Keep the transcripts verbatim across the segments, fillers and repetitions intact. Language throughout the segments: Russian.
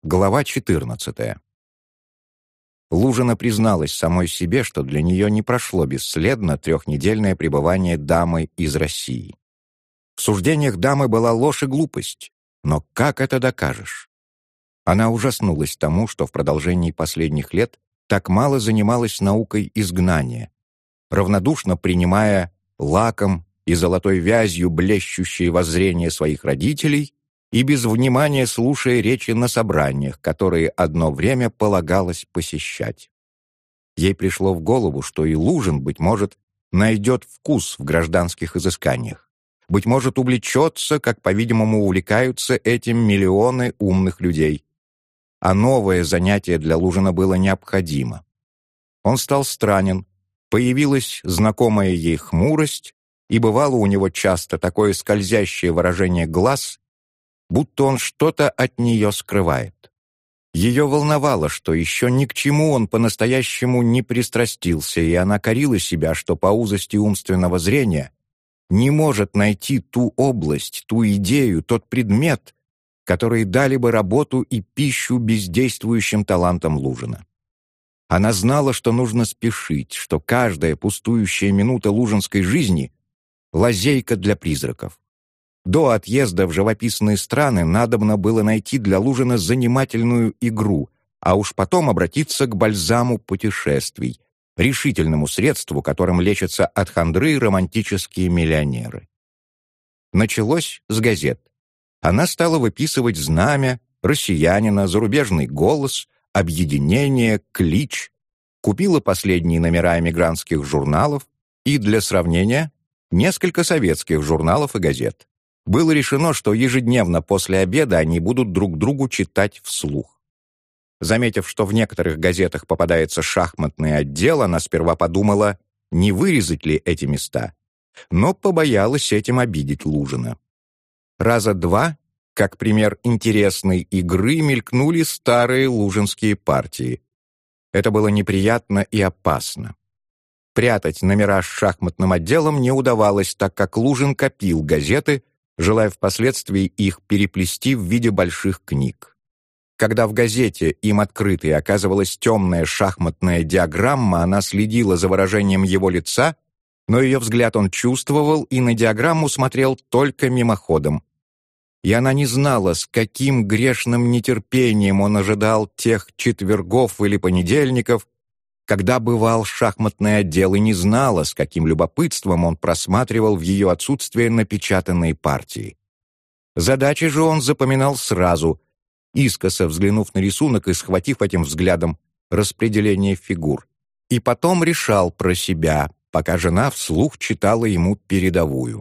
Глава четырнадцатая. Лужина призналась самой себе, что для нее не прошло бесследно трехнедельное пребывание дамы из России. В суждениях дамы была ложь и глупость, но как это докажешь? Она ужаснулась тому, что в продолжении последних лет так мало занималась наукой изгнания, равнодушно принимая лаком и золотой вязью блещущие воззрения своих родителей и без внимания слушая речи на собраниях, которые одно время полагалось посещать. Ей пришло в голову, что и Лужин, быть может, найдет вкус в гражданских изысканиях, быть может, увлечется, как, по-видимому, увлекаются этим миллионы умных людей. А новое занятие для Лужина было необходимо. Он стал странен, появилась знакомая ей хмурость, и бывало у него часто такое скользящее выражение глаз, будто он что-то от нее скрывает. Ее волновало, что еще ни к чему он по-настоящему не пристрастился, и она корила себя, что по узости умственного зрения не может найти ту область, ту идею, тот предмет, которые дали бы работу и пищу бездействующим талантам Лужина. Она знала, что нужно спешить, что каждая пустующая минута лужинской жизни — лазейка для призраков. До отъезда в живописные страны надобно было найти для Лужина занимательную игру, а уж потом обратиться к бальзаму путешествий, решительному средству, которым лечатся от хандры романтические миллионеры. Началось с газет. Она стала выписывать знамя, россиянина, зарубежный голос, объединение, клич, купила последние номера эмигрантских журналов и, для сравнения, несколько советских журналов и газет. Было решено, что ежедневно после обеда они будут друг другу читать вслух. Заметив, что в некоторых газетах попадается шахматный отдел, она сперва подумала, не вырезать ли эти места, но побоялась этим обидеть Лужина. Раза два, как пример интересной игры, мелькнули старые лужинские партии. Это было неприятно и опасно. Прятать номера с шахматным отделом не удавалось, так как Лужин копил газеты, желая впоследствии их переплести в виде больших книг. Когда в газете им открытой оказывалась темная шахматная диаграмма, она следила за выражением его лица, но ее взгляд он чувствовал и на диаграмму смотрел только мимоходом. И она не знала, с каким грешным нетерпением он ожидал тех четвергов или понедельников, когда бывал шахматный отдел, и не знала, с каким любопытством он просматривал в ее отсутствие напечатанные партии. Задачи же он запоминал сразу, искоса взглянув на рисунок и схватив этим взглядом распределение фигур, и потом решал про себя, пока жена вслух читала ему передовую.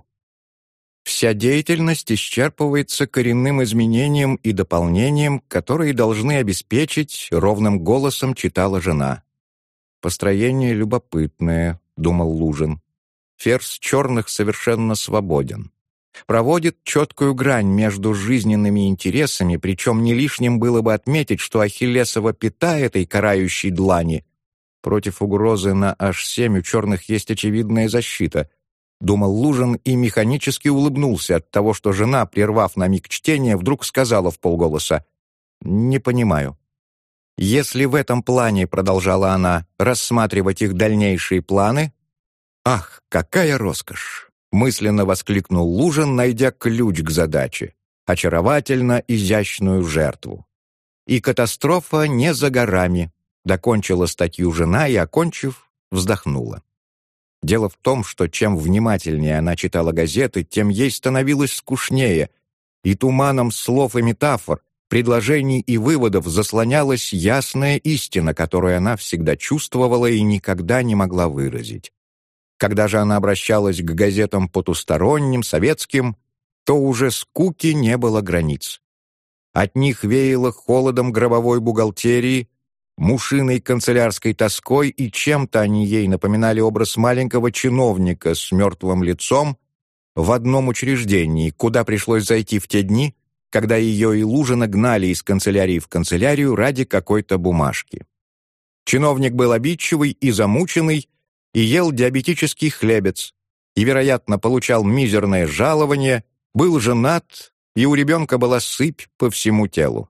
Вся деятельность исчерпывается коренным изменением и дополнением, которые должны обеспечить, ровным голосом читала жена. «Построение любопытное», — думал Лужин. «Ферзь черных совершенно свободен. Проводит четкую грань между жизненными интересами, причем не лишним было бы отметить, что ахиллесова пята этой карающей длани против угрозы на аш семь у черных есть очевидная защита», — думал Лужин и механически улыбнулся от того, что жена, прервав на миг чтение, вдруг сказала вполголоса: «Не понимаю». «Если в этом плане, — продолжала она, — рассматривать их дальнейшие планы...» «Ах, какая роскошь!» — мысленно воскликнул Лужин, найдя ключ к задаче, очаровательно изящную жертву. «И катастрофа не за горами», — докончила статью жена и, окончив, вздохнула. Дело в том, что чем внимательнее она читала газеты, тем ей становилось скучнее, и туманом слов и метафор, предложений и выводов заслонялась ясная истина, которую она всегда чувствовала и никогда не могла выразить. Когда же она обращалась к газетам потусторонним, советским, то уже скуки не было границ. От них веяло холодом гробовой бухгалтерии, мушиной канцелярской тоской, и чем-то они ей напоминали образ маленького чиновника с мертвым лицом в одном учреждении, куда пришлось зайти в те дни, когда ее и Лужина гнали из канцелярии в канцелярию ради какой-то бумажки. Чиновник был обидчивый и замученный, и ел диабетический хлебец, и, вероятно, получал мизерное жалование, был женат, и у ребенка была сыпь по всему телу.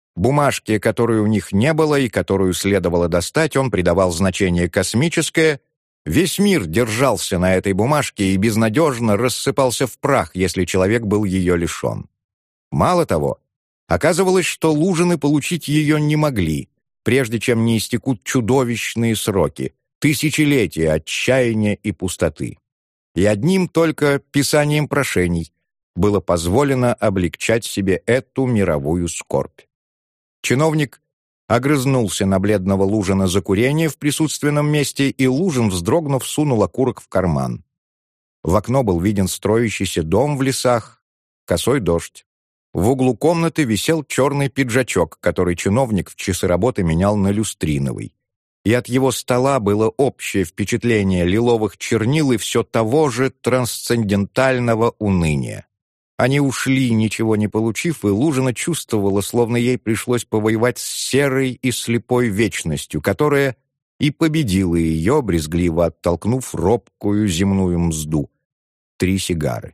Бумажке, которой у них не было и которую следовало достать, он придавал значение космическое. Весь мир держался на этой бумажке и безнадежно рассыпался в прах, если человек был ее лишен. Мало того, оказывалось, что Лужины получить ее не могли, прежде чем не истекут чудовищные сроки, тысячелетия отчаяния и пустоты. И одним только писанием прошений было позволено облегчать себе эту мировую скорбь. Чиновник огрызнулся на бледного Лужина за курение в присутственном месте, и Лужин, вздрогнув, сунул окурок в карман. В окно был виден строящийся дом в лесах, косой дождь. В углу комнаты висел черный пиджачок, который чиновник в часы работы менял на люстриновый. И от его стола было общее впечатление лиловых чернил и все того же трансцендентального уныния. Они ушли, ничего не получив, и Лужина чувствовала, словно ей пришлось повоевать с серой и слепой вечностью, которая и победила ее, брезгливо оттолкнув робкую земную мзду. Три сигары.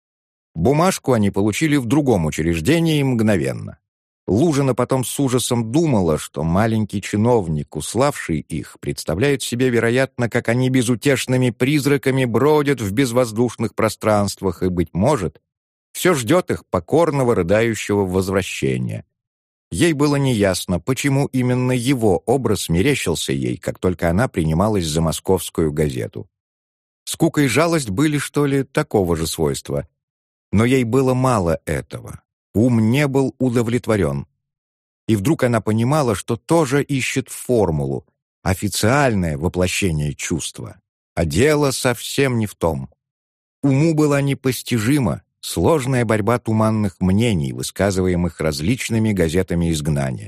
Бумажку они получили в другом учреждении мгновенно. Лужина потом с ужасом думала, что маленький чиновник, уславший их, представляет себе, вероятно, как они безутешными призраками бродят в безвоздушных пространствах, и, быть может, все ждет их покорного, рыдающего возвращения. Ей было неясно, почему именно его образ мерещился ей, как только она принималась за московскую газету. Скука и жалость были, что ли, такого же свойства. Но ей было мало этого. Ум не был удовлетворен. И вдруг она понимала, что тоже ищет формулу, официальное воплощение чувства. А дело совсем не в том. Уму была непостижима сложная борьба туманных мнений, высказываемых различными газетами изгнания.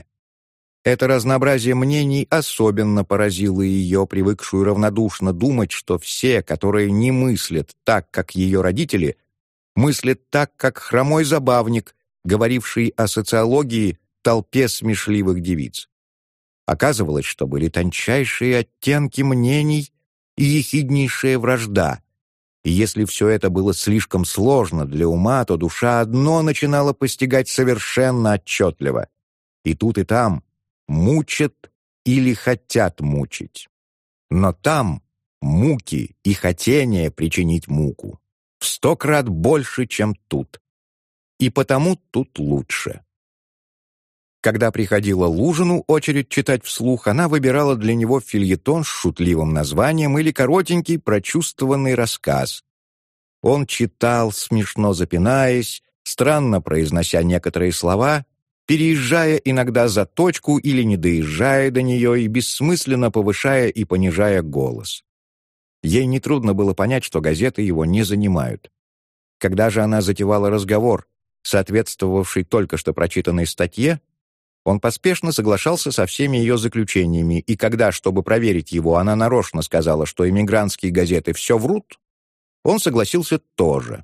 Это разнообразие мнений особенно поразило ее, привыкшую равнодушно думать, что все, которые не мыслят так, как ее родители, мыслят так, как хромой забавник, говоривший о социологии толпе смешливых девиц. Оказывалось, что были тончайшие оттенки мнений и ехиднейшая вражда. И если все это было слишком сложно для ума, то душа одно начинала постигать совершенно отчетливо. И тут, и там мучат или хотят мучить. Но там муки и хотение причинить муку в сто крат больше, чем тут. И потому тут лучше. Когда приходила Лужину очередь читать вслух, она выбирала для него фельетон с шутливым названием или коротенький прочувствованный рассказ. Он читал, смешно запинаясь, странно произнося некоторые слова, переезжая иногда за точку или не доезжая до нее и бессмысленно повышая и понижая голос. Ей нетрудно было понять, что газеты его не занимают. Когда же она затевала разговор, соответствовавший только что прочитанной статье, он поспешно соглашался со всеми ее заключениями, и когда, чтобы проверить его, она нарочно сказала, что эмигрантские газеты все врут, он согласился тоже.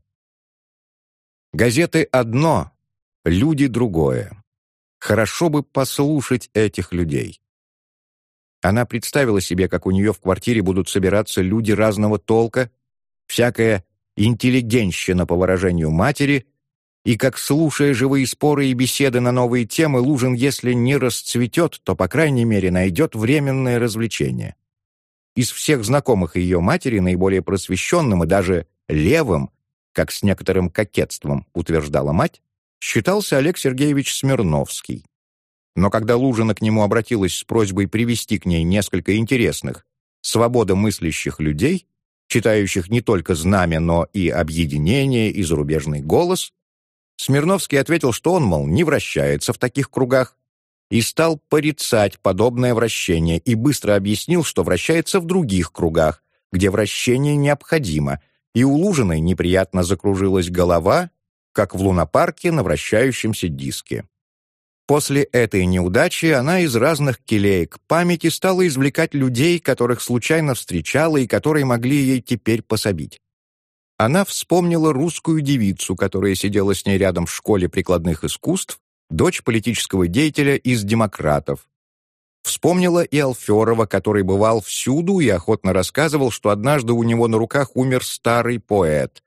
Газеты одно, люди другое. Хорошо бы послушать этих людей. Она представила себе, как у нее в квартире будут собираться люди разного толка, всякая интеллигентщина, по выражению матери, и как, слушая живые споры и беседы на новые темы, Лужин, если не расцветет, то, по крайней мере, найдет временное развлечение. Из всех знакомых ее матери наиболее просвещенным и даже левым, как с некоторым кокетством утверждала мать, считался Олег Сергеевич Смирновский. Но когда Лужина к нему обратилась с просьбой привести к ней несколько интересных, свободомыслящих людей, читающих не только «Знамя», но и «Объединение» и «Зарубежный голос», Смирновский ответил, что он, мол, не вращается в таких кругах, и стал порицать подобное вращение и быстро объяснил, что вращается в других кругах, где вращение необходимо, и у Лужиной неприятно закружилась голова, как в лунопарке на вращающемся диске. После этой неудачи она из разных келеек памяти стала извлекать людей, которых случайно встречала и которые могли ей теперь пособить. Она вспомнила русскую девицу, которая сидела с ней рядом в школе прикладных искусств, дочь политического деятеля из демократов. Вспомнила и Алферова, который бывал всюду и охотно рассказывал, что однажды у него на руках умер старый поэт.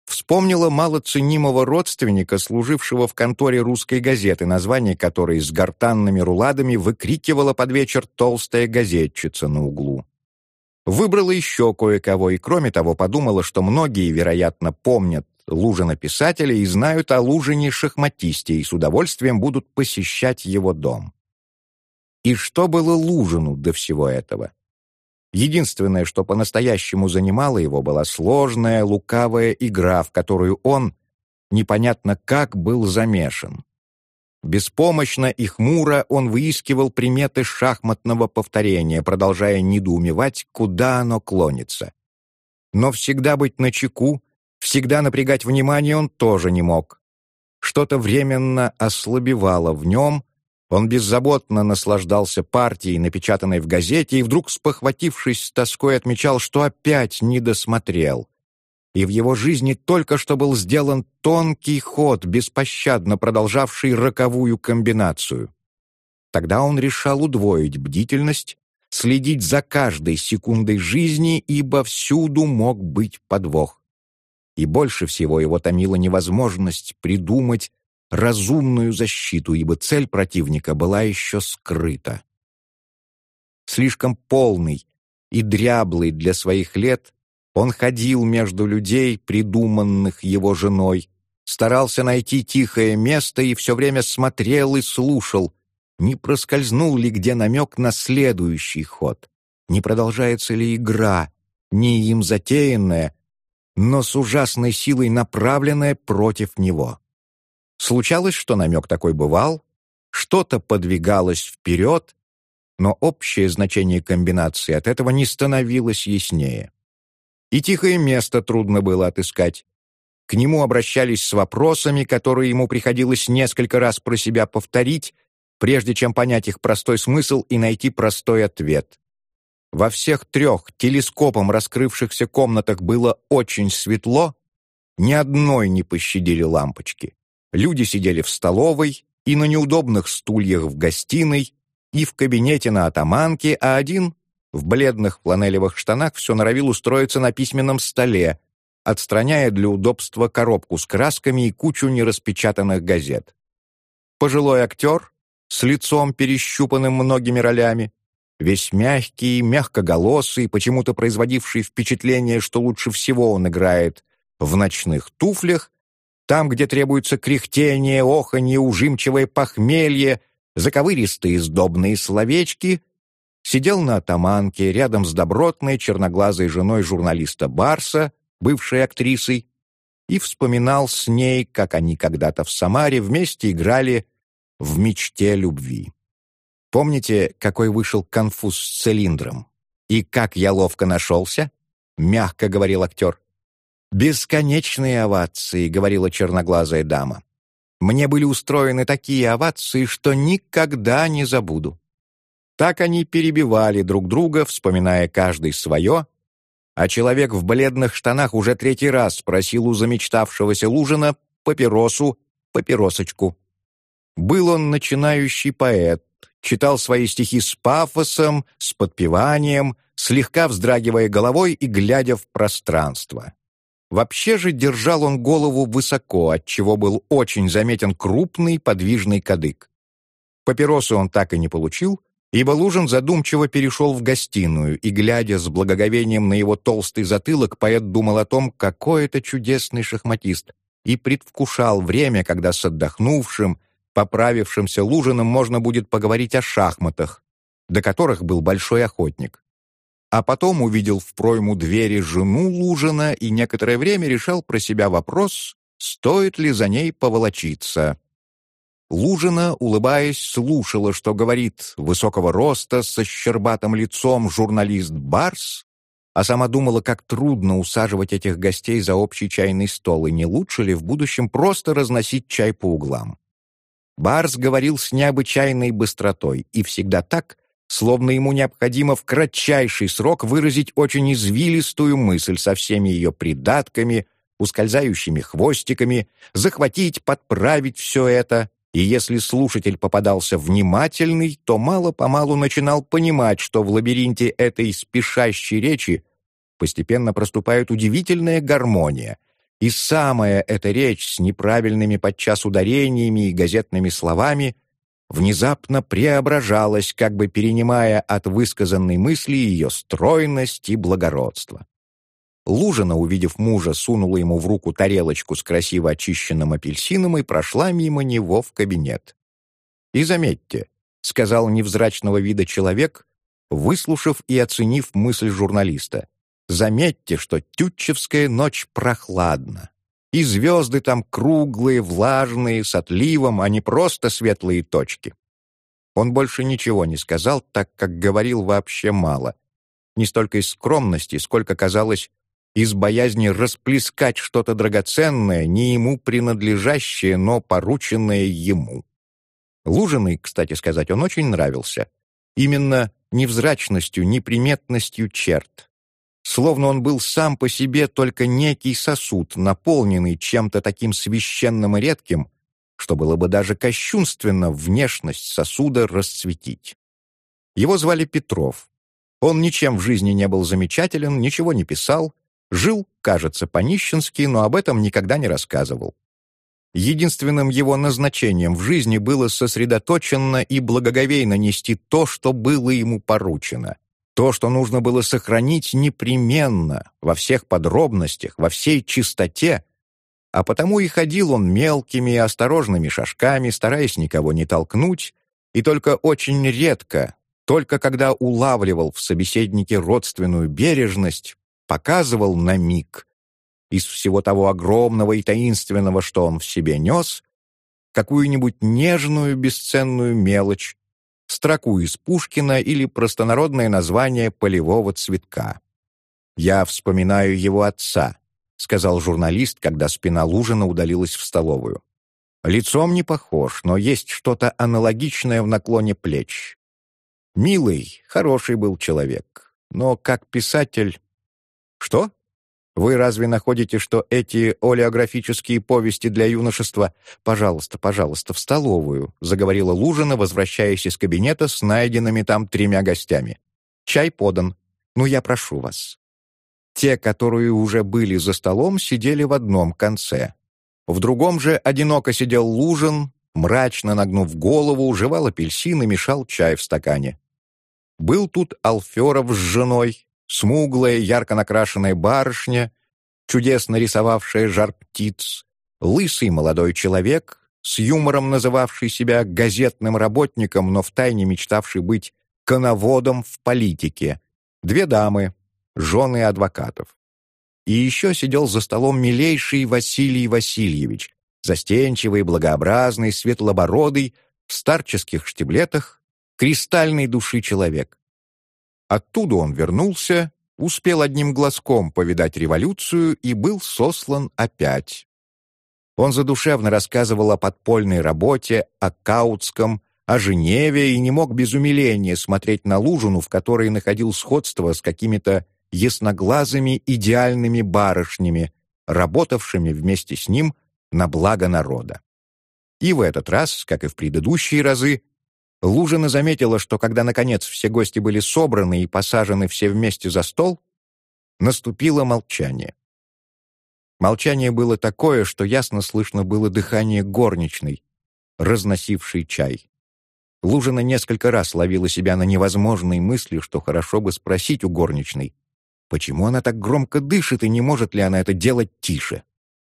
Вспомнила малоценимого родственника, служившего в конторе русской газеты, название которой с гортанными руладами выкрикивала под вечер толстая газетчица на углу. Выбрала еще кое-кого и, кроме того, подумала, что многие, вероятно, помнят Лужина-писателя и знают о Лужине-шахматисте и с удовольствием будут посещать его дом. И что было Лужину до всего этого? Единственное, что по-настоящему занимало его, была сложная, лукавая игра, в которую он, непонятно как, был замешан. Беспомощно и хмуро он выискивал приметы шахматного повторения, продолжая недоумевать, куда оно клонится. Но всегда быть начеку, всегда напрягать внимание он тоже не мог. Что-то временно ослабевало в нем, он беззаботно наслаждался партией, напечатанной в газете, и вдруг, спохватившись с тоской, отмечал, что опять не досмотрел. И в его жизни только что был сделан тонкий ход, беспощадно продолжавший роковую комбинацию. Тогда он решал удвоить бдительность, следить за каждой секундой жизни, ибо всюду мог быть подвох. И больше всего его томила невозможность придумать разумную защиту, ибо цель противника была еще скрыта. Слишком полный и дряблый для своих лет, он ходил между людей, придуманных его женой, старался найти тихое место и все время смотрел и слушал, не проскользнул ли где намек на следующий ход, не продолжается ли игра, не им затеянная, но с ужасной силой направленная против него. Случалось, что намек такой бывал, что-то подвигалось вперед, но общее значение комбинации от этого не становилось яснее. И тихое место трудно было отыскать. К нему обращались с вопросами, которые ему приходилось несколько раз про себя повторить, прежде чем понять их простой смысл и найти простой ответ. Во всех трех телескопом раскрывшихся комнатах было очень светло, ни одной не пощадили лампочки. Люди сидели в столовой и на неудобных стульях в гостиной, и в кабинете на атаманке, а один в бледных фланелевых штанах все норовил устроиться на письменном столе, отстраняя для удобства коробку с красками и кучу нераспечатанных газет. Пожилой актер с лицом, перещупанным многими ролями, весь мягкий, мягкоголосый, почему-то производивший впечатление, что лучше всего он играет в ночных туфлях, там, где требуется кряхтение, оханье, ужимчивое похмелье, заковыристые сдобные словечки, сидел на атаманке рядом с добротной черноглазой женой журналиста Барса, бывшей актрисой, и вспоминал с ней, как они когда-то в Самаре вместе играли в «Мечте любви». Помните, какой вышел конфуз с цилиндром? «И как я ловко нашелся?» — мягко говорил актер. «Бесконечные овации», — говорила черноглазая дама. «Мне были устроены такие овации, что никогда не забуду». Так они перебивали друг друга, вспоминая каждый свое, а человек в бледных штанах уже третий раз спросил у замечтавшегося Лужина папиросу, папиросочку. Был он начинающий поэт, читал свои стихи с пафосом, с подпеванием, слегка вздрагивая головой и глядя в пространство. Вообще же держал он голову высоко, отчего был очень заметен крупный подвижный кадык. Папиросы он так и не получил, ибо Лужин задумчиво перешел в гостиную, и, глядя с благоговением на его толстый затылок, поэт думал о том, какой это чудесный шахматист, и предвкушал время, когда с отдохнувшим, поправившимся Лужиным можно будет поговорить о шахматах, до которых был большой охотник. А потом увидел в пройму двери жену Лужина и некоторое время решал про себя вопрос, стоит ли за ней поволочиться. Лужина, улыбаясь, слушала, что говорит высокого роста со щербатым лицом журналист Барс, а сама думала, как трудно усаживать этих гостей за общий чайный стол, и не лучше ли в будущем просто разносить чай по углам. Барс говорил с необычайной быстротой, и всегда так, словно ему необходимо в кратчайший срок выразить очень извилистую мысль со всеми ее придатками, ускользающими хвостиками, захватить, подправить все это. И если слушатель попадался внимательный, то мало-помалу начинал понимать, что в лабиринте этой спешащей речи постепенно проступает удивительная гармония, И самая эта речь с неправильными подчас ударениями и газетными словами внезапно преображалась, как бы перенимая от высказанной мысли ее стройность и благородство. Лужина, увидев мужа, сунула ему в руку тарелочку с красиво очищенным апельсином и прошла мимо него в кабинет. «И заметьте», — сказал невзрачного вида человек, выслушав и оценив мысль журналиста, «заметьте, что тютчевская ночь прохладна, и звезды там круглые, влажные, с отливом, а не просто светлые точки». Он больше ничего не сказал, так как говорил вообще мало, не столько из скромности, сколько, казалось, из боязни расплескать что-то драгоценное, не ему принадлежащее, но порученное ему. Лужиной, кстати сказать, он очень нравился. Именно невзрачностью, неприметностью черт. Словно он был сам по себе только некий сосуд, наполненный чем-то таким священным и редким, что было бы даже кощунственно внешность сосуда расцветить. Его звали Петров. Он ничем в жизни не был замечателен, ничего не писал, жил, кажется, по-нищенски, но об этом никогда не рассказывал. Единственным его назначением в жизни было сосредоточенно и благоговейно нести то, что было ему поручено, то, что нужно было сохранить непременно, во всех подробностях, во всей чистоте, а потому и ходил он мелкими и осторожными шажками, стараясь никого не толкнуть, и только очень редко, только когда улавливал в собеседнике родственную бережность, показывал на миг, из всего того огромного и таинственного, что он в себе нес, какую-нибудь нежную бесценную мелочь, строку из Пушкина или простонародное название полевого цветка. «Я вспоминаю его отца», — сказал журналист, когда спина Лужина удалилась в столовую. «Лицом не похож, но есть что-то аналогичное в наклоне плеч. Милый, хороший был человек, но как писатель...» «Что? Вы разве находите, что эти олеографические повести для юношества...» «Пожалуйста, пожалуйста, в столовую», — заговорила Лужина, возвращаясь из кабинета с найденными там тремя гостями. «Чай подан. Ну, я прошу вас». Те, которые уже были за столом, сидели в одном конце. В другом же одиноко сидел Лужин, мрачно нагнув голову, жевал апельсин и мешал чай в стакане. Был тут Алферов с женой, смуглая, ярко накрашенная барышня, чудесно рисовавшая жар птиц, лысый молодой человек, с юмором называвший себя газетным работником, но втайне мечтавший быть коноводом в политике, две дамы, жены адвокатов. И еще сидел за столом милейший Василий Васильевич, застенчивый, благообразный, светлобородый, в старческих штиблетах, кристальной души человек. Оттуда он вернулся, успел одним глазком повидать революцию и был сослан опять. Он задушевно рассказывал о подпольной работе, о Каутском, о Женеве и не мог без умиления смотреть на Лужину, в которой находил сходство с какими-то ясноглазыми идеальными барышнями, работавшими вместе с ним на благо народа. И в этот раз, как и в предыдущие разы, Лужина заметила, что когда, наконец, все гости были собраны и посажены все вместе за стол, наступило молчание. Молчание было такое, что ясно слышно было дыхание горничной, разносившей чай. Лужина несколько раз ловила себя на невозможной мысли, что хорошо бы спросить у горничной, почему она так громко дышит и не может ли она это делать тише.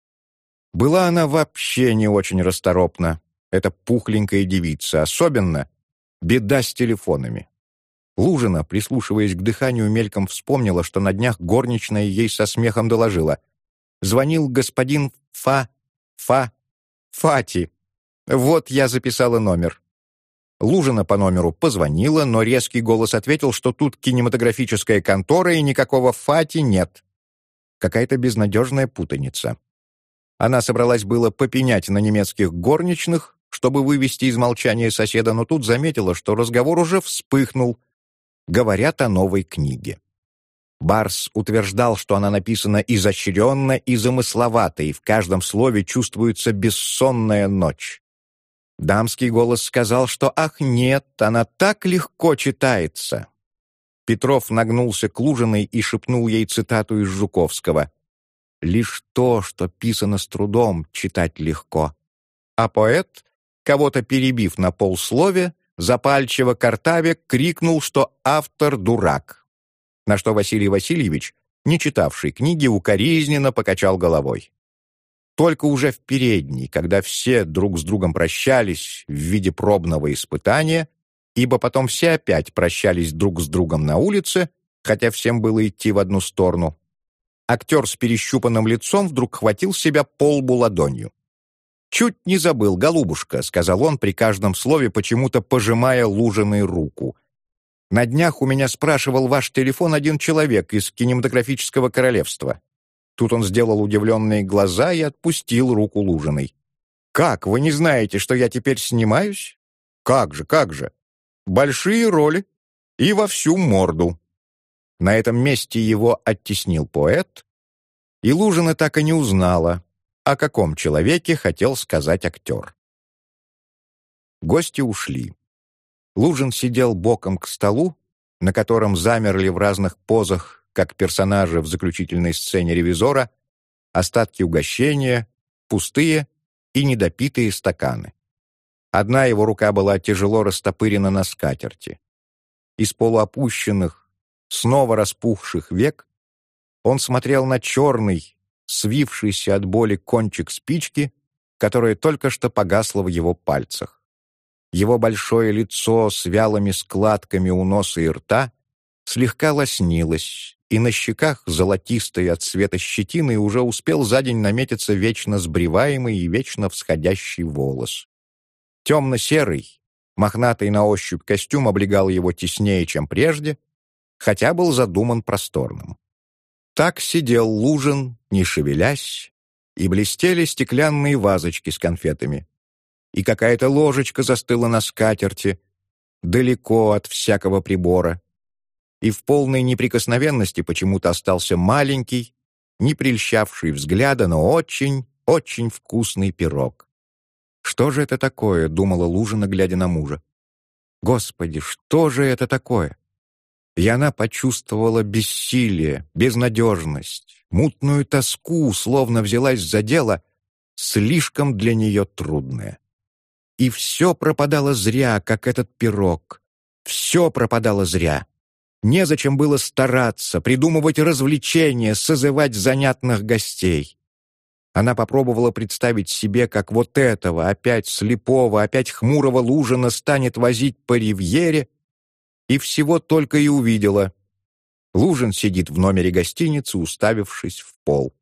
Была она вообще не очень расторопна, эта пухленькая девица, особенно беда с телефонами. Лужина, прислушиваясь к дыханию, мельком вспомнила, что на днях горничная ей со смехом доложила. Звонил господин Фа... Фа... Фати. Вот я записала номер. Лужина по номеру позвонила, но резкий голос ответил, что тут кинематографическая контора и никакого Фати нет. Какая-то безнадежная путаница. Она собралась было попенять на немецких горничных, чтобы вывести из молчания соседа, но тут заметила, что разговор уже вспыхнул. Говорят о новой книге. Барс утверждал, что она написана изощренно и замысловато, и в каждом слове чувствуется бессонная ночь. Дамский голос сказал, что «ах, нет, она так легко читается». Петров нагнулся к Лужиной и шепнул ей цитату из Жуковского. Лишь то, что писано с трудом, читать легко. А поэт, кого-то перебив на полслове, запальчиво картавя крикнул, что автор дурак. На что Василий Васильевич, не читавший книги, укоризненно покачал головой. Только уже в передней, когда все друг с другом прощались в виде пробного испытания, ибо потом все опять прощались друг с другом на улице, хотя всем было идти в одну сторону, актер с перещупанным лицом вдруг хватил себя по лбу ладонью. «Чуть не забыл, голубушка», — сказал он при каждом слове, почему-то пожимая Лужиной руку. «На днях у меня спрашивал ваш телефон один человек из кинематографического королевства». Тут он сделал удивленные глаза и отпустил руку Лужиной. «Как, вы не знаете, что я теперь снимаюсь? Как же, как же! Большие роли и во всю морду». На этом месте его оттеснил поэт, и Лужина так и не узнала, о каком человеке хотел сказать актер. Гости ушли. Лужин сидел боком к столу, на котором замерли в разных позах, как персонажи в заключительной сцене «Ревизора», остатки угощения, пустые и недопитые стаканы. Одна его рука была тяжело растопырена на скатерти. Из полуопущенных, снова распухших век он смотрел на черный, свившийся от боли кончик спички, которая только что погасла в его пальцах. Его большое лицо с вялыми складками у носа и рта слегка лоснилось, и на щеках, золотистой от цвета щетины, уже успел за день наметиться вечно сбриваемый и вечно всходящий волос. Темно-серый, мохнатый на ощупь костюм облегал его теснее, чем прежде, хотя был задуман просторным. Так сидел Лужин, не шевелясь, и блестели стеклянные вазочки с конфетами. И какая-то ложечка застыла на скатерти, далеко от всякого прибора. И в полной неприкосновенности почему-то остался маленький, не прельщавший взгляда, но очень, очень вкусный пирог. «Что же это такое?» — думала Лужина, глядя на мужа. «Господи, что же это такое?» И она почувствовала бессилие, безнадежность, мутную тоску, словно взялась за дело, слишком для нее трудное. И все пропадало зря, как этот пирог. Все пропадало зря. Незачем было стараться, придумывать развлечения, созывать занятных гостей. Она попробовала представить себе, как вот этого, опять слепого, опять хмурого Лужина станет возить по ривьере, и всего только и увидела. Лужин сидит в номере гостиницы, уставившись в пол.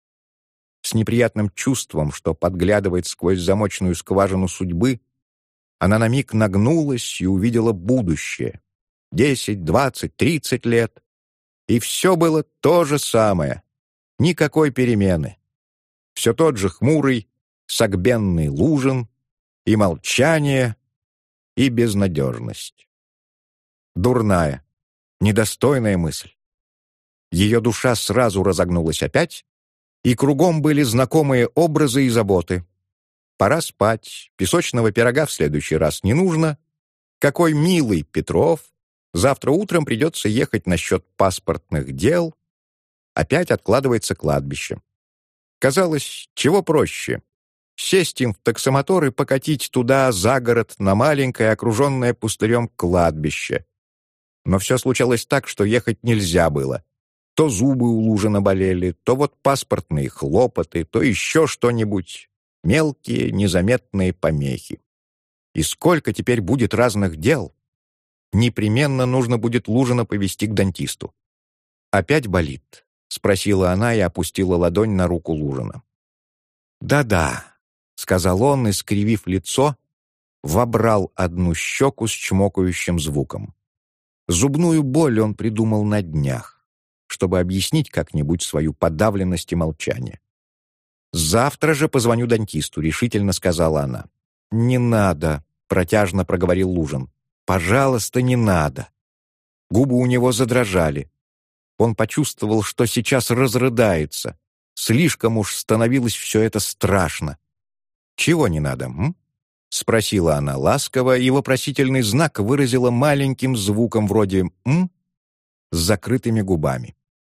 С неприятным чувством, что подглядывает сквозь замочную скважину судьбы, она на миг нагнулась и увидела будущее. Десять, двадцать, тридцать лет. И все было то же самое. Никакой перемены. Все тот же хмурый, согбенный Лужин, и молчание, и безнадежность. Дурная, недостойная мысль. Ее душа сразу разогнулась опять, и кругом были знакомые образы и заботы. Пора спать, песочного пирога в следующий раз не нужно. Какой милый Петров! Завтра утром придется ехать насчет паспортных дел. Опять откладывается кладбище. Казалось, чего проще? Сесть им в таксомотор и покатить туда, за город, на маленькое, окруженное пустырем кладбище. Но все случалось так, что ехать нельзя было. То зубы у Лужина болели, то вот паспортные хлопоты, то еще что-нибудь. Мелкие, незаметные помехи. И сколько теперь будет разных дел? Непременно нужно будет Лужина повезти к дантисту. «Опять болит?» — спросила она и опустила ладонь на руку Лужина. «Да-да», — сказал он, и, скривив лицо, вобрал одну щеку с чмокающим звуком. Зубную боль он придумал на днях, чтобы объяснить как-нибудь свою подавленность и молчание. «Завтра же позвоню дантисту», — решительно сказала она. «Не надо», — протяжно проговорил Лужин. «Пожалуйста, не надо». Губы у него задрожали. Он почувствовал, что сейчас разрыдается. Слишком уж становилось все это страшно. «Чего не надо, м?» — спросила она ласково, и вопросительный знак выразила маленьким звуком вроде «м» с закрытыми губами.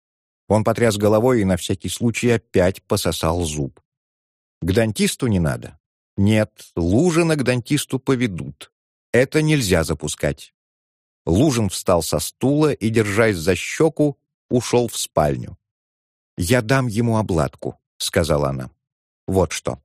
Он потряс головой и на всякий случай опять пососал зуб. «К дантисту не надо?» «Нет, Лужина к дантисту поведут. Это нельзя запускать». Лужин встал со стула и, держась за щеку, ушел в спальню. «Я дам ему обладку», — сказала она. «Вот что».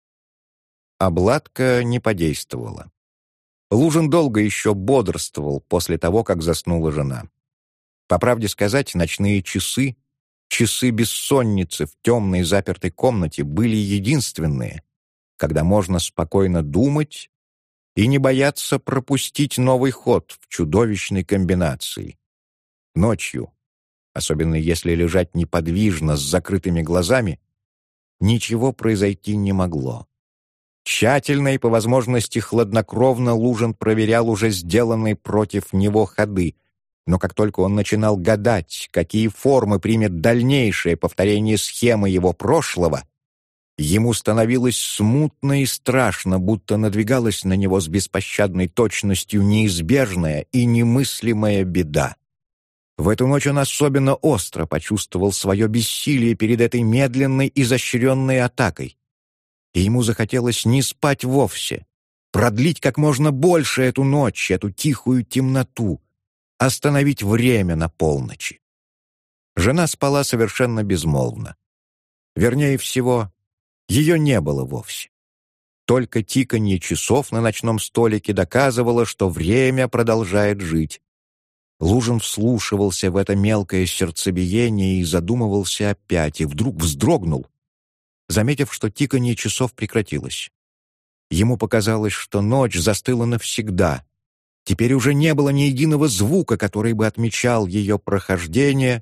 Обладка не подействовала. Лужин долго еще бодрствовал после того, как заснула жена. По правде сказать, ночные часы, часы бессонницы в темной запертой комнате были единственные, когда можно спокойно думать и не бояться пропустить новый ход в чудовищной комбинации. Ночью, особенно если лежать неподвижно с закрытыми глазами, ничего произойти не могло. Тщательно и, по возможности, хладнокровно Лужин проверял уже сделанные против него ходы, но как только он начинал гадать, какие формы примет дальнейшее повторение схемы его прошлого, ему становилось смутно и страшно, будто надвигалась на него с беспощадной точностью неизбежная и немыслимая беда. В эту ночь он особенно остро почувствовал свое бессилие перед этой медленной, изощренной атакой. И ему захотелось не спать вовсе, продлить как можно больше эту ночь, эту тихую темноту, остановить время на полночи. Жена спала совершенно безмолвно. Вернее всего, ее не было вовсе. Только тиканье часов на ночном столике доказывало, что время продолжает жить. Лужин вслушивался в это мелкое сердцебиение и задумывался опять, и вдруг вздрогнул, заметив, что тиканье часов прекратилось. Ему показалось, что ночь застыла навсегда. Теперь уже не было ни единого звука, который бы отмечал ее прохождение.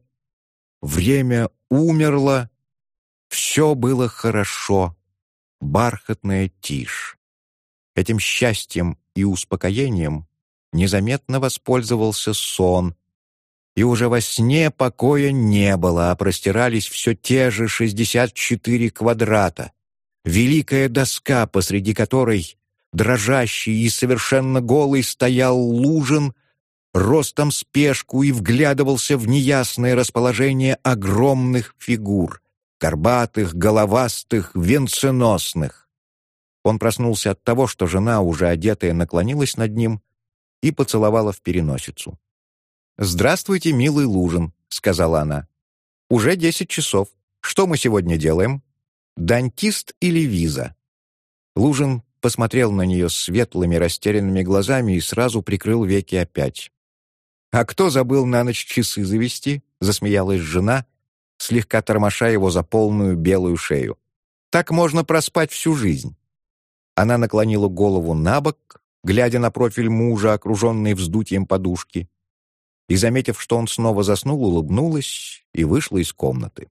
Время умерло. Все было хорошо. Бархатная тишь. Этим счастьем и успокоением незаметно воспользовался сон. И уже во сне покоя не было, а простирались все те же шестьдесят четыре квадрата. Великая доска, посреди которой, дрожащий и совершенно голый, стоял Лужин, ростом с пешку, и вглядывался в неясное расположение огромных фигур, горбатых, головастых, венценосных. Он проснулся от того, что жена, уже одетая, наклонилась над ним и поцеловала в переносицу. «Здравствуйте, милый Лужин», — сказала она. «Уже десять часов. Что мы сегодня делаем? Дантист или виза?» Лужин посмотрел на нее светлыми растерянными глазами и сразу прикрыл веки опять. «А кто забыл на ночь часы завести?» — засмеялась жена, слегка тормоша его за полную белую шею. «Так можно проспать всю жизнь». Она наклонила голову на бок, глядя на профиль мужа, окруженный вздутием подушки, и, заметив, что он снова заснул, улыбнулась и вышла из комнаты.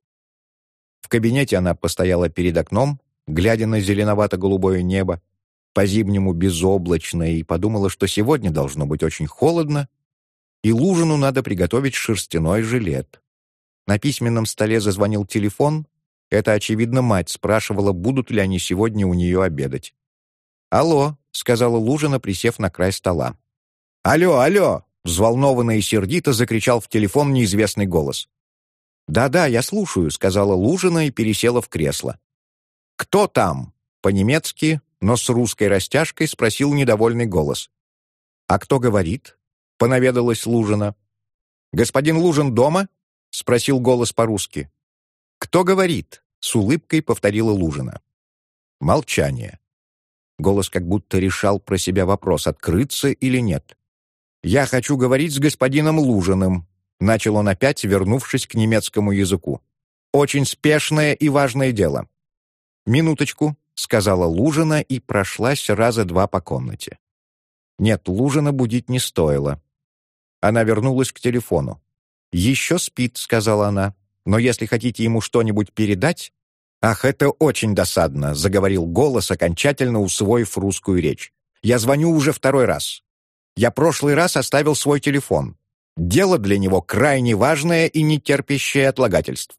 В кабинете она постояла перед окном, глядя на зеленовато-голубое небо, по-зимнему безоблачное, и подумала, что сегодня должно быть очень холодно, и Лужину надо приготовить шерстяной жилет. На письменном столе зазвонил телефон. Это, очевидно, мать спрашивала, будут ли они сегодня у нее обедать. «Алло», — сказала Лужина, присев на край стола. «Алло, алло!» — взволнованно и сердито закричал в телефон неизвестный голос. «Да-да, я слушаю», — сказала Лужина и пересела в кресло. «Кто там?» — по-немецки, но с русской растяжкой спросил недовольный голос. «А кто говорит?» — понаведалась Лужина. «Господин Лужин дома?» — спросил голос по-русски. «Кто говорит?» — с улыбкой повторила Лужина. Молчание. Голос как будто решал про себя вопрос, открыться или нет. «Я хочу говорить с господином Лужиным», — начал он опять, вернувшись к немецкому языку. «Очень спешное и важное дело». «Минуточку», — сказала Лужина и прошлась раза два по комнате. Нет, Лужина будить не стоило. Она вернулась к телефону. «Еще спит», — сказала она, «но если хотите ему что-нибудь передать...» «Ах, это очень досадно», — заговорил голос, окончательно усвоив русскую речь. «Я звоню уже второй раз. Я прошлый раз оставил свой телефон. Дело для него крайне важное и не терпящее отлагательств».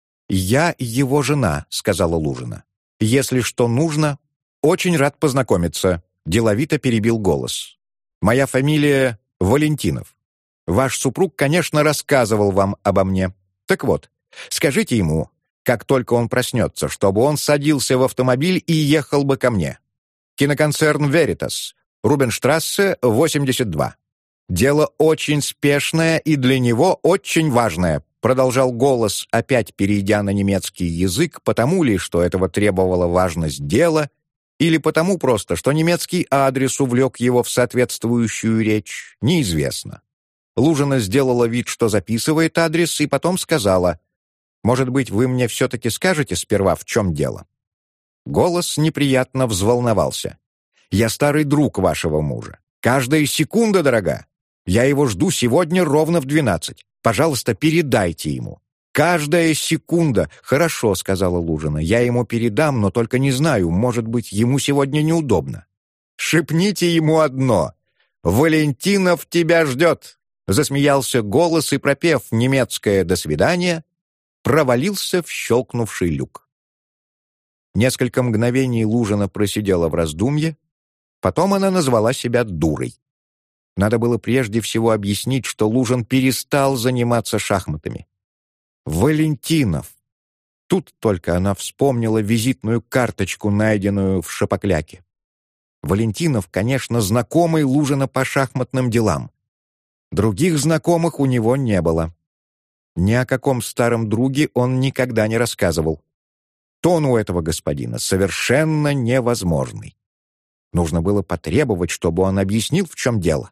«Я его жена», — сказала Лужина. «Если что нужно, очень рад познакомиться», — деловито перебил голос. «Моя фамилия Валентинов. Ваш супруг, конечно, рассказывал вам обо мне. Так вот, Скажите ему, как только он проснется, чтобы он садился в автомобиль и ехал бы ко мне. Киноконцерн «Веритас», Рубенштрассе, восемьдесят два. Дело очень спешное и для него очень важное», продолжал голос, опять перейдя на немецкий язык, потому ли, что этого требовала важность дела, или потому просто, что немецкий адрес увлек его в соответствующую речь, неизвестно. Лужина сделала вид, что записывает адрес, и потом сказала: «Может быть, вы мне все-таки скажете сперва, в чем дело?» Голос неприятно взволновался. «Я старый друг вашего мужа. Каждая секунда дорога. Я его жду сегодня ровно в двенадцать. Пожалуйста, передайте ему. Каждая секунда...» «Хорошо», — сказала Лужина. «Я ему передам, но только не знаю, может быть, ему сегодня неудобно». «Шепните ему одно. Валентинов тебя ждет!» Засмеялся голос и, пропев немецкое «до свидания», провалился в щелкнувший люк. Несколько мгновений Лужина просидела в раздумье, потом она назвала себя дурой. Надо было прежде всего объяснить, что Лужин перестал заниматься шахматами. Валентинов. Тут только она вспомнила визитную карточку, найденную в шапокляке. Валентинов, конечно, знакомый Лужина по шахматным делам. Других знакомых у него не было. Ни о каком старом друге он никогда не рассказывал. Тон у этого господина совершенно невозможный. Нужно было потребовать, чтобы он объяснил, в чем дело.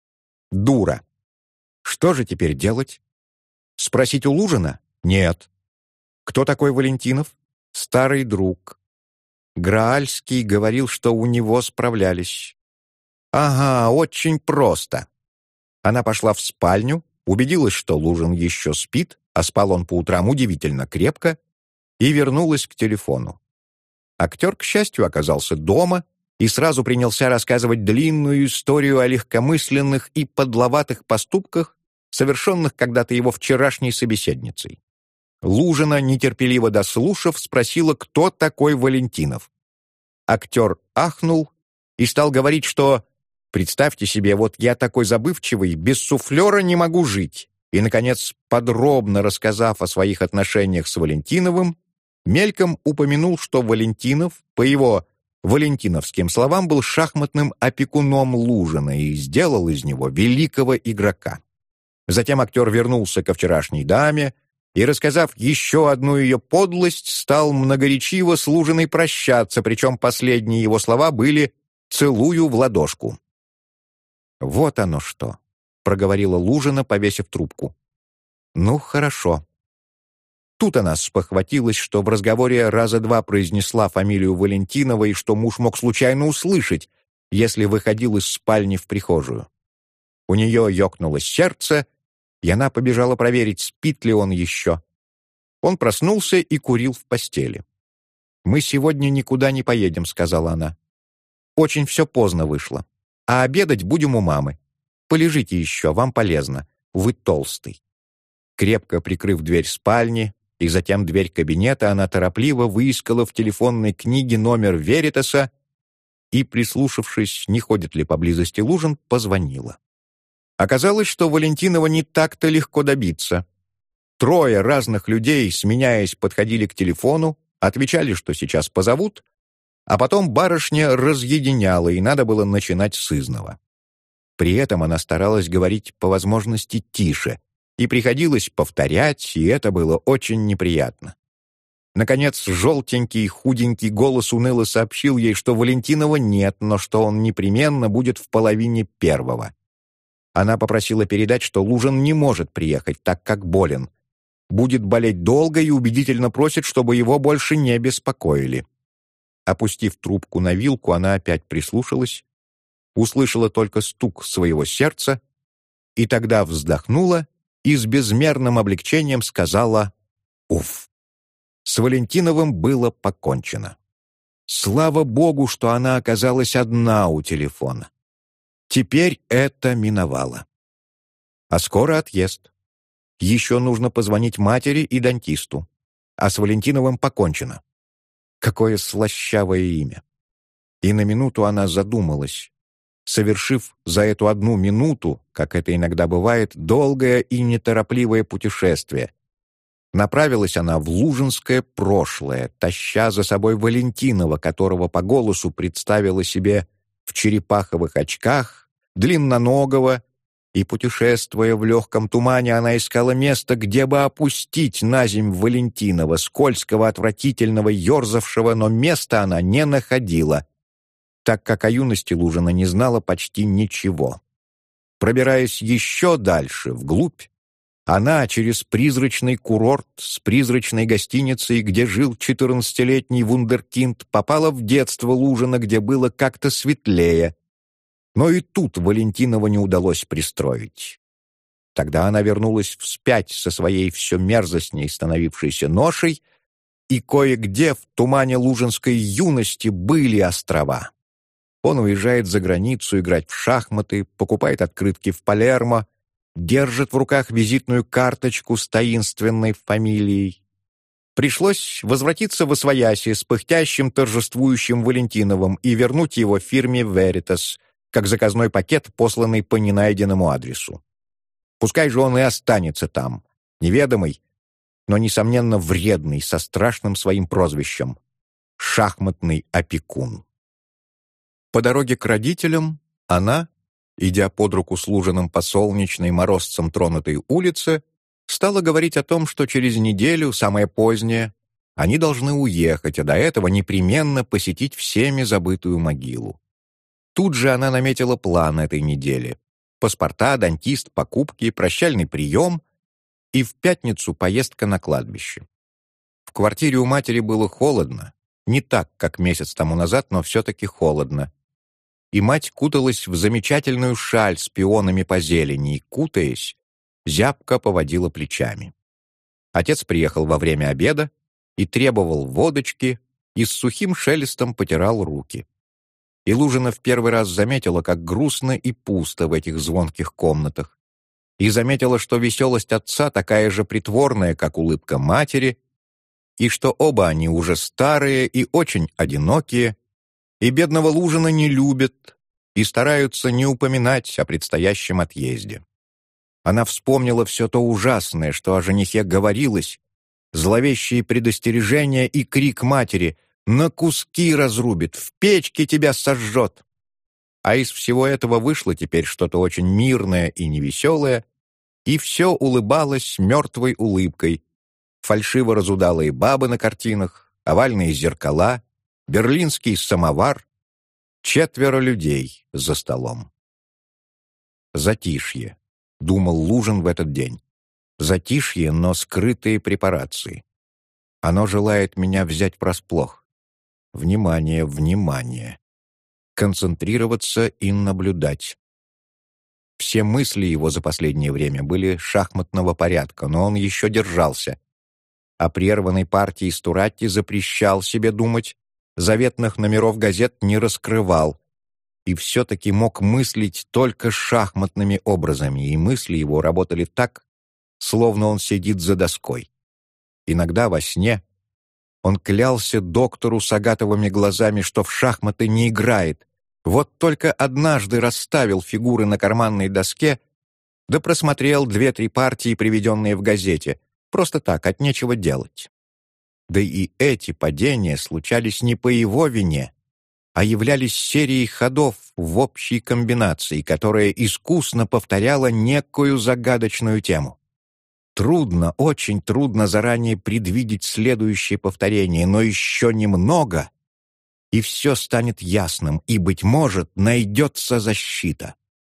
Дура. Что же теперь делать? Спросить у Лужина? Нет. Кто такой Валентинов? Старый друг. Граальский говорил, что у него справлялись. Ага, очень просто. Она пошла в спальню, убедилась, что Лужин еще спит, а спал он по утрам удивительно крепко, и вернулась к телефону. Актер, к счастью, оказался дома и сразу принялся рассказывать длинную историю о легкомысленных и подловатых поступках, совершенных когда-то его вчерашней собеседницей. Лужина, нетерпеливо дослушав, спросила, кто такой Валентинов. Актер ахнул и стал говорить, что «представьте себе, вот я такой забывчивый, без суфлера не могу жить». И, наконец, подробно рассказав о своих отношениях с Валентиновым, мельком упомянул, что Валентинов, по его валентиновским словам, был шахматным опекуном Лужина и сделал из него великого игрока. Затем актер вернулся ко вчерашней даме и, рассказав еще одну ее подлость, стал многоречиво с Лужиной прощаться, причем последние его слова были «целую в ладошку». «Вот оно что», — проговорила Лужина, повесив трубку. «Ну, хорошо». Тут она спохватилась, что в разговоре раза два произнесла фамилию Валентинова и что муж мог случайно услышать, если выходил из спальни в прихожую. У нее ёкнуло сердце, и она побежала проверить, спит ли он еще. Он проснулся и курил в постели. «Мы сегодня никуда не поедем», — сказала она. «Очень все поздно вышло. А обедать будем у мамы. Полежите еще, вам полезно. Вы толстый». Крепко прикрыв дверь спальни и затем дверь кабинета, она торопливо выискала в телефонной книге номер Веритаса и, прислушавшись, не ходит ли поблизости Лужин, позвонила. Оказалось, что Валентинова не так-то легко добиться. Трое разных людей, сменяясь, подходили к телефону, отвечали, что сейчас позовут, а потом барышня разъединяла, и надо было начинать сызнова. При этом она старалась говорить по возможности тише, и приходилось повторять, и это было очень неприятно. Наконец, желтенький, худенький голос уныло сообщил ей, что Валентинова нет, но что он непременно будет в половине первого. Она попросила передать, что Лужин не может приехать, так как болен. Будет болеть долго и убедительно просит, чтобы его больше не беспокоили. Опустив трубку на вилку, она опять прислушалась, услышала только стук своего сердца и тогда вздохнула и с безмерным облегчением сказала «Уф». С Валентиновым было покончено. Слава Богу, что она оказалась одна у телефона. Теперь это миновало. А скоро отъезд. Еще нужно позвонить матери и дантисту. А с Валентиновым покончено. Какое слащавое имя. И на минуту она задумалась, совершив за эту одну минуту, как это иногда бывает, долгое и неторопливое путешествие. Направилась она в лужинское прошлое, таща за собой Валентинова, которого по голосу представила себе в черепаховых очках, длинноногого, и, путешествуя в легком тумане, она искала место, где бы опустить на земь Валентинова, скользкого, отвратительного, ерзавшего, но места она не находила, так как о юности Лужина не знала почти ничего. Пробираясь еще дальше, вглубь, она через призрачный курорт с призрачной гостиницей, где жил четырнадцатилетний вундеркинд, попала в детство Лужина, где было как-то светлее. Но и тут Валентинова не удалось пристроить. Тогда она вернулась вспять со своей все мерзостней становившейся ношей, и кое-где в тумане лужинской юности были острова. Он уезжает за границу играть в шахматы, покупает открытки в Палермо, держит в руках визитную карточку с таинственной фамилией. Пришлось возвратиться в Освояси с пыхтящим торжествующим Валентиновым и вернуть его фирме «Веритас», как заказной пакет, посланный по ненайденному адресу. Пускай же он и останется там, неведомый, но, несомненно, вредный, со страшным своим прозвищем — «Шахматный опекун». По дороге к родителям она, идя под руку с Лужиным по солнечной морозцем тронутой улице, стала говорить о том, что через неделю, самое позднее, они должны уехать, а до этого непременно посетить всеми забытую могилу. Тут же она наметила план этой недели: паспорта, дантист, покупки, прощальный прием и в пятницу поездка на кладбище. В квартире у матери было холодно, не так, как месяц тому назад, но все-таки холодно. И мать куталась в замечательную шаль с пионами по зелени и, кутаясь, зябко поводила плечами. Отец приехал во время обеда и требовал водочки и с сухим шелестом потирал руки. И Лужина в первый раз заметила, как грустно и пусто в этих звонких комнатах, и заметила, что веселость отца такая же притворная, как улыбка матери, и что оба они уже старые и очень одинокие, и бедного Лужина не любят и стараются не упоминать о предстоящем отъезде. Она вспомнила все то ужасное, что о женихе говорилось, зловещие предостережения и крик матери: «На куски разрубит, в печке тебя сожжет!» А из всего этого вышло теперь что-то очень мирное и невеселое, и все улыбалось мертвой улыбкой. Фальшиво разудалые бабы на картинах, овальные зеркала, берлинский самовар, четверо людей за столом. Затишье, думал Лужин в этот день. Затишье, но скрытые препарации. Оно желает меня взять врасплох. Внимание, внимание. Концентрироваться и наблюдать. Все мысли его за последнее время были шахматного порядка, но он еще держался. О прерванной партии Стуратти запрещал себе думать, заветных номеров газет не раскрывал, и все-таки мог мыслить только шахматными образами, и мысли его работали так, словно он сидит за доской. Иногда во сне он клялся доктору с агатовыми глазами, что в шахматы не играет, вот только однажды расставил фигуры на карманной доске, да просмотрел две-три партии, приведенные в газете, просто так, от нечего делать. Да и эти падения случались не по его вине, а являлись серией ходов в общей комбинации, которая искусно повторяла некую загадочную тему. Трудно, очень трудно заранее предвидеть следующее повторение, но еще немного, и все станет ясным, и, быть может, найдется защита.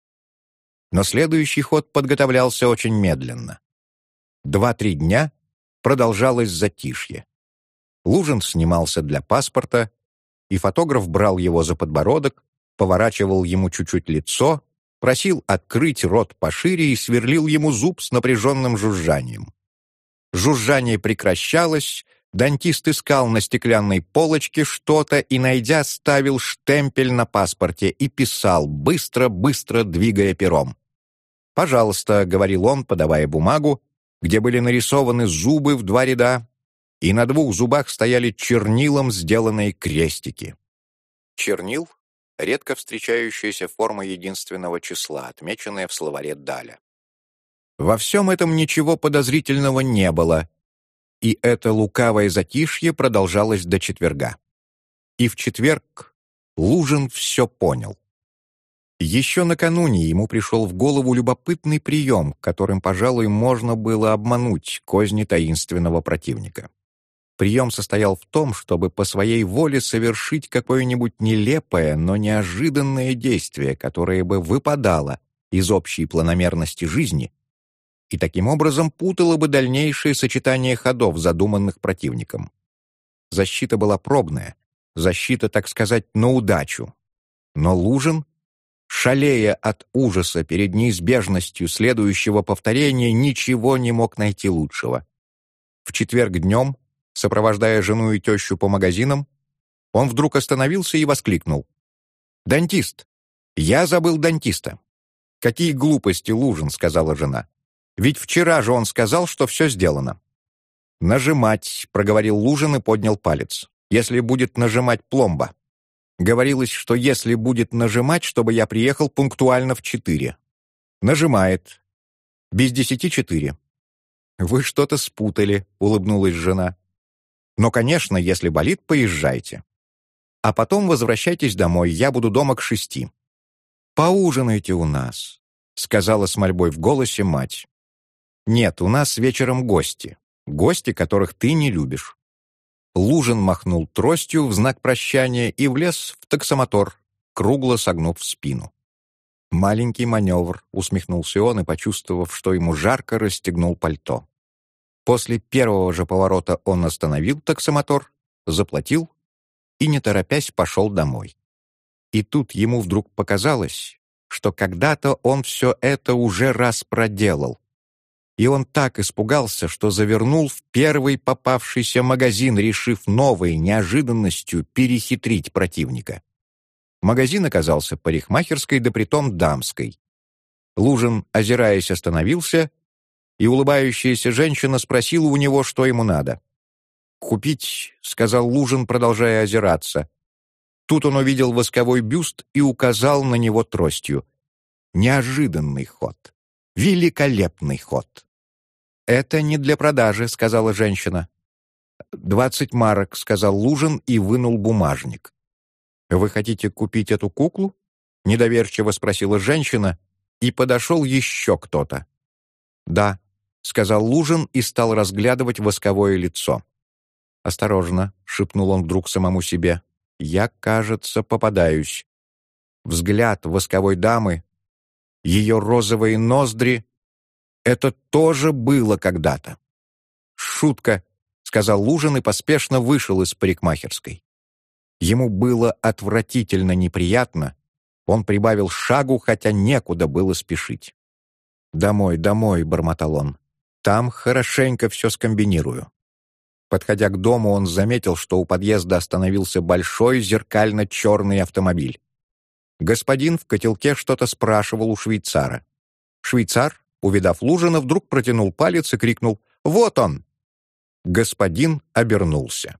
Но следующий ход подготовлялся очень медленно. Два-три дня продолжалось затишье. Лужин снимался для паспорта, и фотограф брал его за подбородок, поворачивал ему чуть-чуть лицо, просил открыть рот пошире и сверлил ему зуб с напряженным жужжанием. Жужжание прекращалось, дантист искал на стеклянной полочке что-то и, найдя, ставил штемпель на паспорте и писал, быстро-быстро двигая пером. «Пожалуйста», — говорил он, подавая бумагу, где были нарисованы зубы в два ряда, и на двух зубах стояли чернилом сделанные крестики. Чернил — редко встречающаяся форма единственного числа, отмеченная в словаре Даля. Во всем этом ничего подозрительного не было, И это лукавое затишье продолжалось до четверга. И в четверг Лужин все понял. Еще накануне ему пришел в голову любопытный прием, которым, пожалуй, можно было обмануть козни таинственного противника. Прием состоял в том, чтобы по своей воле совершить какое-нибудь нелепое, но неожиданное действие, которое бы выпадало из общей планомерности жизни и таким образом путало бы дальнейшее сочетание ходов, задуманных противником. Защита была пробная, защита, так сказать, на удачу. Но Лужин, шалея от ужаса перед неизбежностью следующего повторения, ничего не мог найти лучшего. В четверг днем, сопровождая жену и тещу по магазинам, он вдруг остановился и воскликнул: «Дантист! Я забыл дантиста!» «Какие глупости, Лужин!» — сказала жена. «Ведь вчера же он сказал, что все сделано». «Нажимать!» — проговорил Лужин и поднял палец. «Если будет нажимать пломба». Говорилось, что если будет нажимать, чтобы я приехал пунктуально в четыре. Нажимает. Без десяти четыре. «Вы что-то спутали», — улыбнулась жена. «Но, конечно, если болит, поезжайте. А потом возвращайтесь домой, я буду дома к шести». «Поужинайте у нас», — сказала с мольбой в голосе мать. «Нет, у нас вечером гости. Гости, которых ты не любишь». Лужин махнул тростью в знак прощания и влез в таксомотор, кругло согнув спину. «Маленький маневр», — усмехнулся он и, почувствовав, что ему жарко, расстегнул пальто. После первого же поворота он остановил таксомотор, заплатил и, не торопясь, пошел домой. И тут ему вдруг показалось, что когда-то он все это уже раз проделал. И он так испугался, что завернул в первый попавшийся магазин, решив новой неожиданностью перехитрить противника. Магазин оказался парикмахерской, да притом дамской. Лужин, озираясь, остановился, и улыбающаяся женщина спросила у него, что ему надо. «Купить», — сказал Лужин, продолжая озираться. Тут он увидел восковой бюст и указал на него тростью. Неожиданный ход. Великолепный ход. «Это не для продажи», — сказала женщина. «Двадцать марок», — сказал Лужин и вынул бумажник. «Вы хотите купить эту куклу?» — недоверчиво спросила женщина, и подошел еще кто-то. «Да», — сказал Лужин и стал разглядывать восковое лицо. «Осторожно», — шепнул он вдруг самому себе, — «я, кажется, попадаюсь». Взгляд восковой дамы, ее розовые ноздри — это тоже было когда-то. «Шутка», — сказал Лужин и поспешно вышел из парикмахерской. Ему было отвратительно неприятно, он прибавил шагу, хотя некуда было спешить. «Домой, домой», — бормотал он, — «там хорошенько все скомбинирую». Подходя к дому, он заметил, что у подъезда остановился большой зеркально-черный автомобиль. Господин в котелке что-то спрашивал у швейцара. Швейцар, увидав Лужина, вдруг протянул палец и крикнул: «Вот он!» Господин обернулся.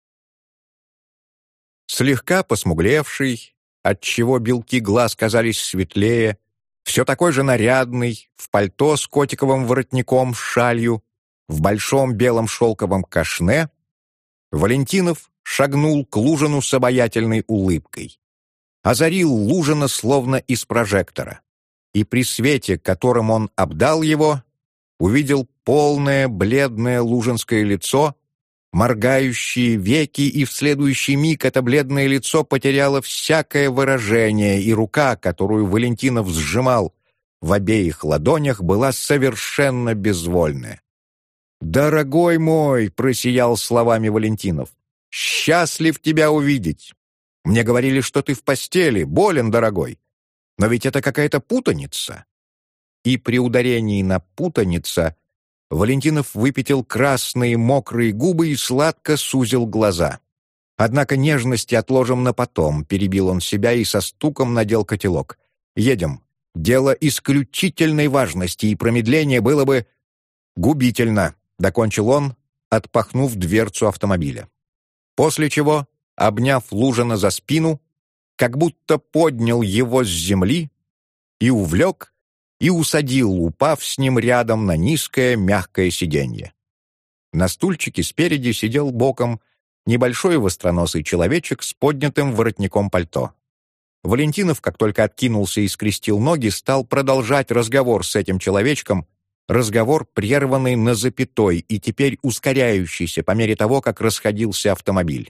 Слегка посмуглевший, отчего белки глаз казались светлее, все такой же нарядный, в пальто с котиковым воротником, с шалью, в большом белом шелковом кашне, Валентинов шагнул к Лужину с обаятельной улыбкой. Озарил Лужина словно из прожектора, и при свете, которым он обдал его, увидел полное бледное лужинское лицо, моргающие веки, и в следующий миг это бледное лицо потеряло всякое выражение, и рука, которую Валентинов сжимал в обеих ладонях, была совершенно безвольная. «Дорогой мой!» — просиял словами Валентинов. «Счастлив тебя увидеть! Мне говорили, что ты в постели, болен, дорогой. Но ведь это какая-то путаница!» И при ударении на «путаница» Валентинов выпятил красные мокрые губы и сладко сузил глаза. «Однако нежности отложим на потом», — перебил он себя и со стуком надел котелок. «Едем. Дело исключительной важности, и промедление было бы губительно», — докончил он, отпахнув дверцу автомобиля. После чего, обняв Лужина за спину, как будто поднял его с земли и увлек, и усадил, упав с ним рядом на низкое мягкое сиденье. На стульчике спереди сидел боком небольшой востроносый человечек с поднятым воротником пальто. Валентинов, как только откинулся и скрестил ноги, стал продолжать разговор с этим человечком, разговор, прерванный на запятой и теперь ускоряющийся по мере того, как расходился автомобиль.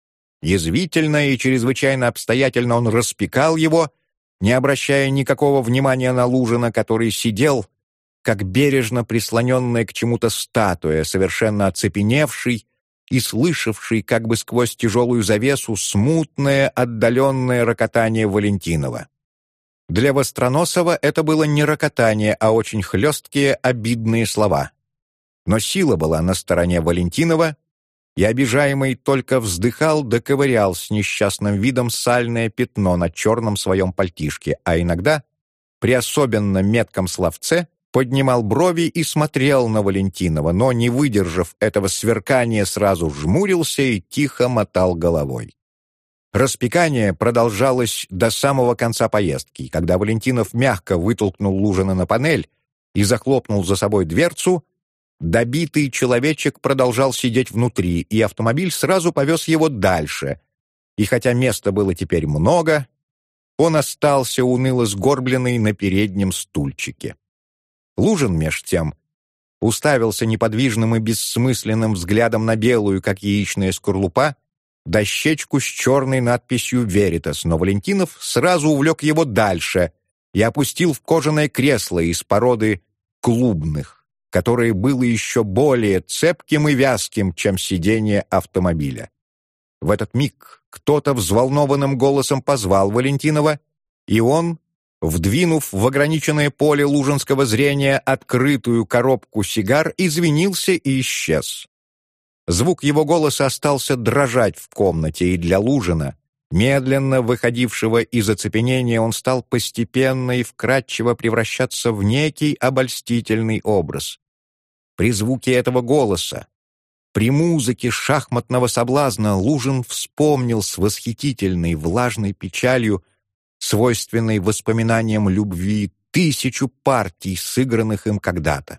Язвительно и чрезвычайно обстоятельно он распекал его, не обращая никакого внимания на Лужина, который сидел, как бережно прислоненная к чему-то статуя, совершенно оцепеневший и слышавший как бы сквозь тяжелую завесу смутное, отдаленное рокотание Валентинова. Для Востроносова это было не рокотание, а очень хлесткие, обидные слова. Но сила была на стороне Валентинова, и обижаемый только вздыхал да ковырял с несчастным видом сальное пятно на черном своем пальтишке, а иногда, при особенно метком словце, поднимал брови и смотрел на Валентинова, но, не выдержав этого сверкания, сразу жмурился и тихо мотал головой. Распекание продолжалось до самого конца поездки, когда Валентинов мягко вытолкнул Лужина на панель и захлопнул за собой дверцу. Добитый человечек продолжал сидеть внутри, и автомобиль сразу повез его дальше. И хотя места было теперь много, он остался уныло сгорбленный на переднем стульчике. Лужин, меж тем, уставился неподвижным и бессмысленным взглядом на белую, как яичная скорлупа, дощечку с черной надписью «Веритас», но Валентинов сразу увлек его дальше и опустил в кожаное кресло из породы клубных, которое было еще более цепким и вязким, чем сиденье автомобиля. В этот миг кто-то взволнованным голосом позвал Валентинова, и он, вдвинув в ограниченное поле лужинского зрения открытую коробку сигар, извинился и исчез. Звук его голоса остался дрожать в комнате, и для Лужина, медленно выходившего из оцепенения, он стал постепенно и вкратчиво превращаться в некий обольстительный образ. При звуке этого голоса, при музыке шахматного соблазна Лужин вспомнил с восхитительной влажной печалью, свойственной воспоминаниям любви, тысячу партий, сыгранных им когда-то.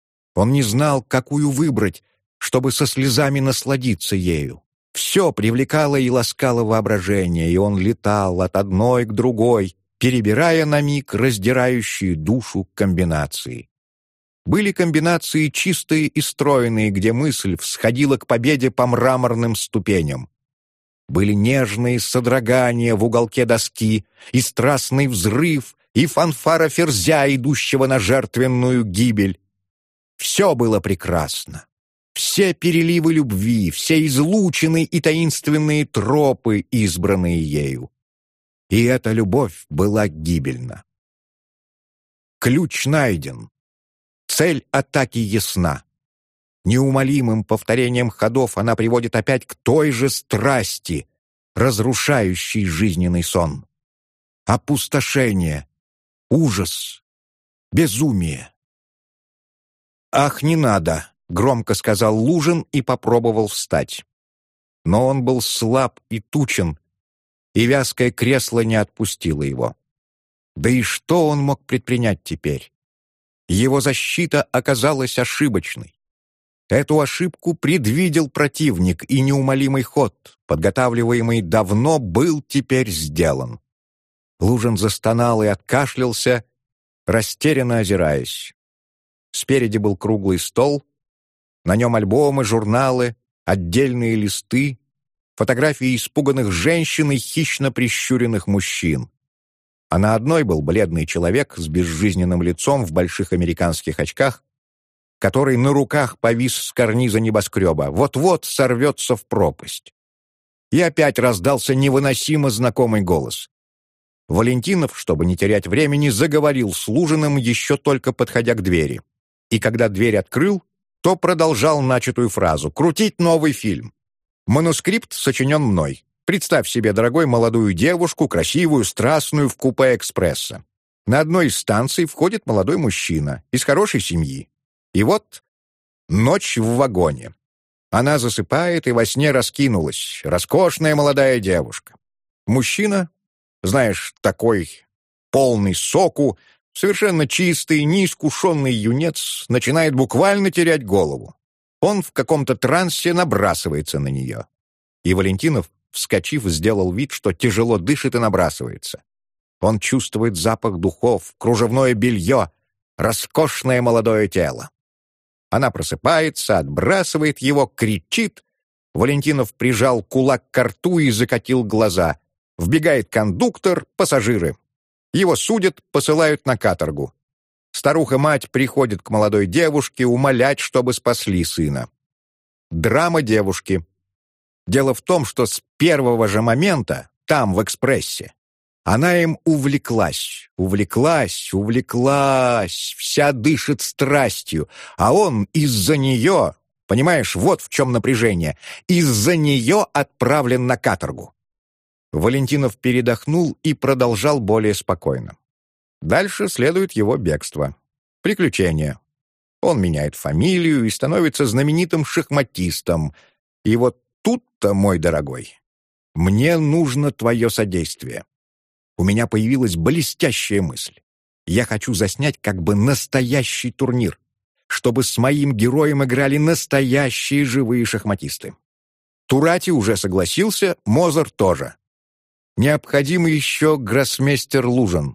Он не знал, какую выбрать, чтобы со слезами насладиться ею. Все привлекало и ласкало воображение, и он летал от одной к другой, перебирая на миг раздирающие душу комбинации. Были комбинации чистые и стройные, где мысль всходила к победе по мраморным ступеням. Были нежные содрогания в уголке доски, и страстный взрыв, и фанфара ферзя, идущего на жертвенную гибель. Все было прекрасно. Все переливы любви, все излучины и таинственные тропы, избранные ею. И эта любовь была гибельна. Ключ найден. Цель атаки ясна. Неумолимым повторением ходов она приводит опять к той же страсти, разрушающей жизненный сон. Опустошение, ужас, безумие. «Ах, не надо!» — громко сказал Лужин и попробовал встать. Но он был слаб и тучен, и вязкое кресло не отпустило его. Да и что он мог предпринять теперь? Его защита оказалась ошибочной. Эту ошибку предвидел противник, и неумолимый ход, подготавливаемый давно, был теперь сделан. Лужин застонал и откашлялся, растерянно озираясь. Спереди был круглый стол, на нем альбомы, журналы, отдельные листы, фотографии испуганных женщин и хищно прищуренных мужчин. А на одной был бледный человек с безжизненным лицом в больших американских очках, который на руках повис с карниза небоскреба, вот-вот сорвется в пропасть. И опять раздался невыносимо знакомый голос. Валентинов, чтобы не терять времени, заговорил с Лужиным, еще только подходя к двери. И когда дверь открыл, то продолжал начатую фразу: «Крутить новый фильм. Манускрипт сочинен мной. Представь себе, дорогой, молодую девушку, красивую, страстную, в купе экспресса. На одной из станций входит молодой мужчина из хорошей семьи. И вот ночь в вагоне. Она засыпает и во сне раскинулась. Роскошная молодая девушка. Мужчина, знаешь, такой полный соку, совершенно чистый, неискушенный юнец, начинает буквально терять голову. Он в каком-то трансе набрасывается на нее. И Валентинов, вскочив, сделал вид, что тяжело дышит и набрасывается. Он чувствует запах духов, кружевное белье, роскошное молодое тело. Она просыпается, отбрасывает его, кричит. Валентинов прижал кулак к рту и закатил глаза. Вбегает кондуктор, пассажиры. Его судят, посылают на каторгу. Старуха-мать приходит к молодой девушке умолять, чтобы спасли сына. Драма девушки. Дело в том, что с первого же момента, там, в экспрессе, она им увлеклась, увлеклась, увлеклась, вся дышит страстью, а он из-за нее, понимаешь, вот в чем напряжение, из-за нее отправлен на каторгу. Валентинов передохнул и продолжал более спокойно. Дальше следует его бегство. Приключения. Он меняет фамилию и становится знаменитым шахматистом. И вот тут-то, мой дорогой, мне нужно твое содействие. У меня появилась блестящая мысль. Я хочу заснять как бы настоящий турнир, чтобы с моим героем играли настоящие живые шахматисты. Турати уже согласился, Мозер тоже. Необходим еще гроссмейстер Лужин.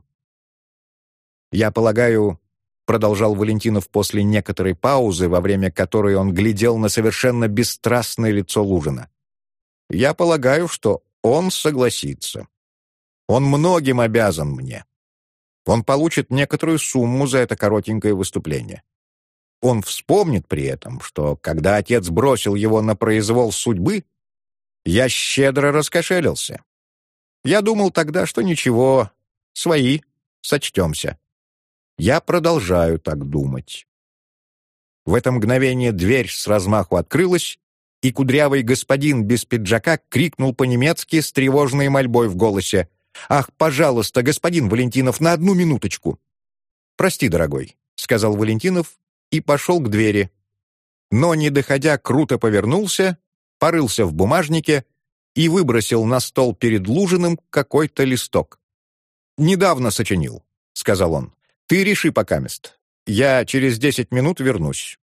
«Я полагаю, — продолжал Валентинов после некоторой паузы, во время которой он глядел на совершенно бесстрастное лицо Лужина, — я полагаю, что он согласится. Он многим обязан мне. Он получит некоторую сумму за это коротенькое выступление. Он вспомнит при этом, что, когда отец бросил его на произвол судьбы, я щедро раскошелился. Я думал тогда, что ничего, свои, сочтемся. Я продолжаю так думать». В это мгновение дверь с размаху открылась, и кудрявый господин без пиджака крикнул по-немецки с тревожной мольбой в голосе: «Ах, пожалуйста, господин Валентинов, на одну минуточку!» «Прости, дорогой», — сказал Валентинов и пошел к двери. Но, не доходя, круто повернулся, порылся в бумажнике и выбросил на стол перед Лужиным какой-то листок. «Недавно сочинил», — сказал он. «Ты реши покамест. Я через десять минут вернусь».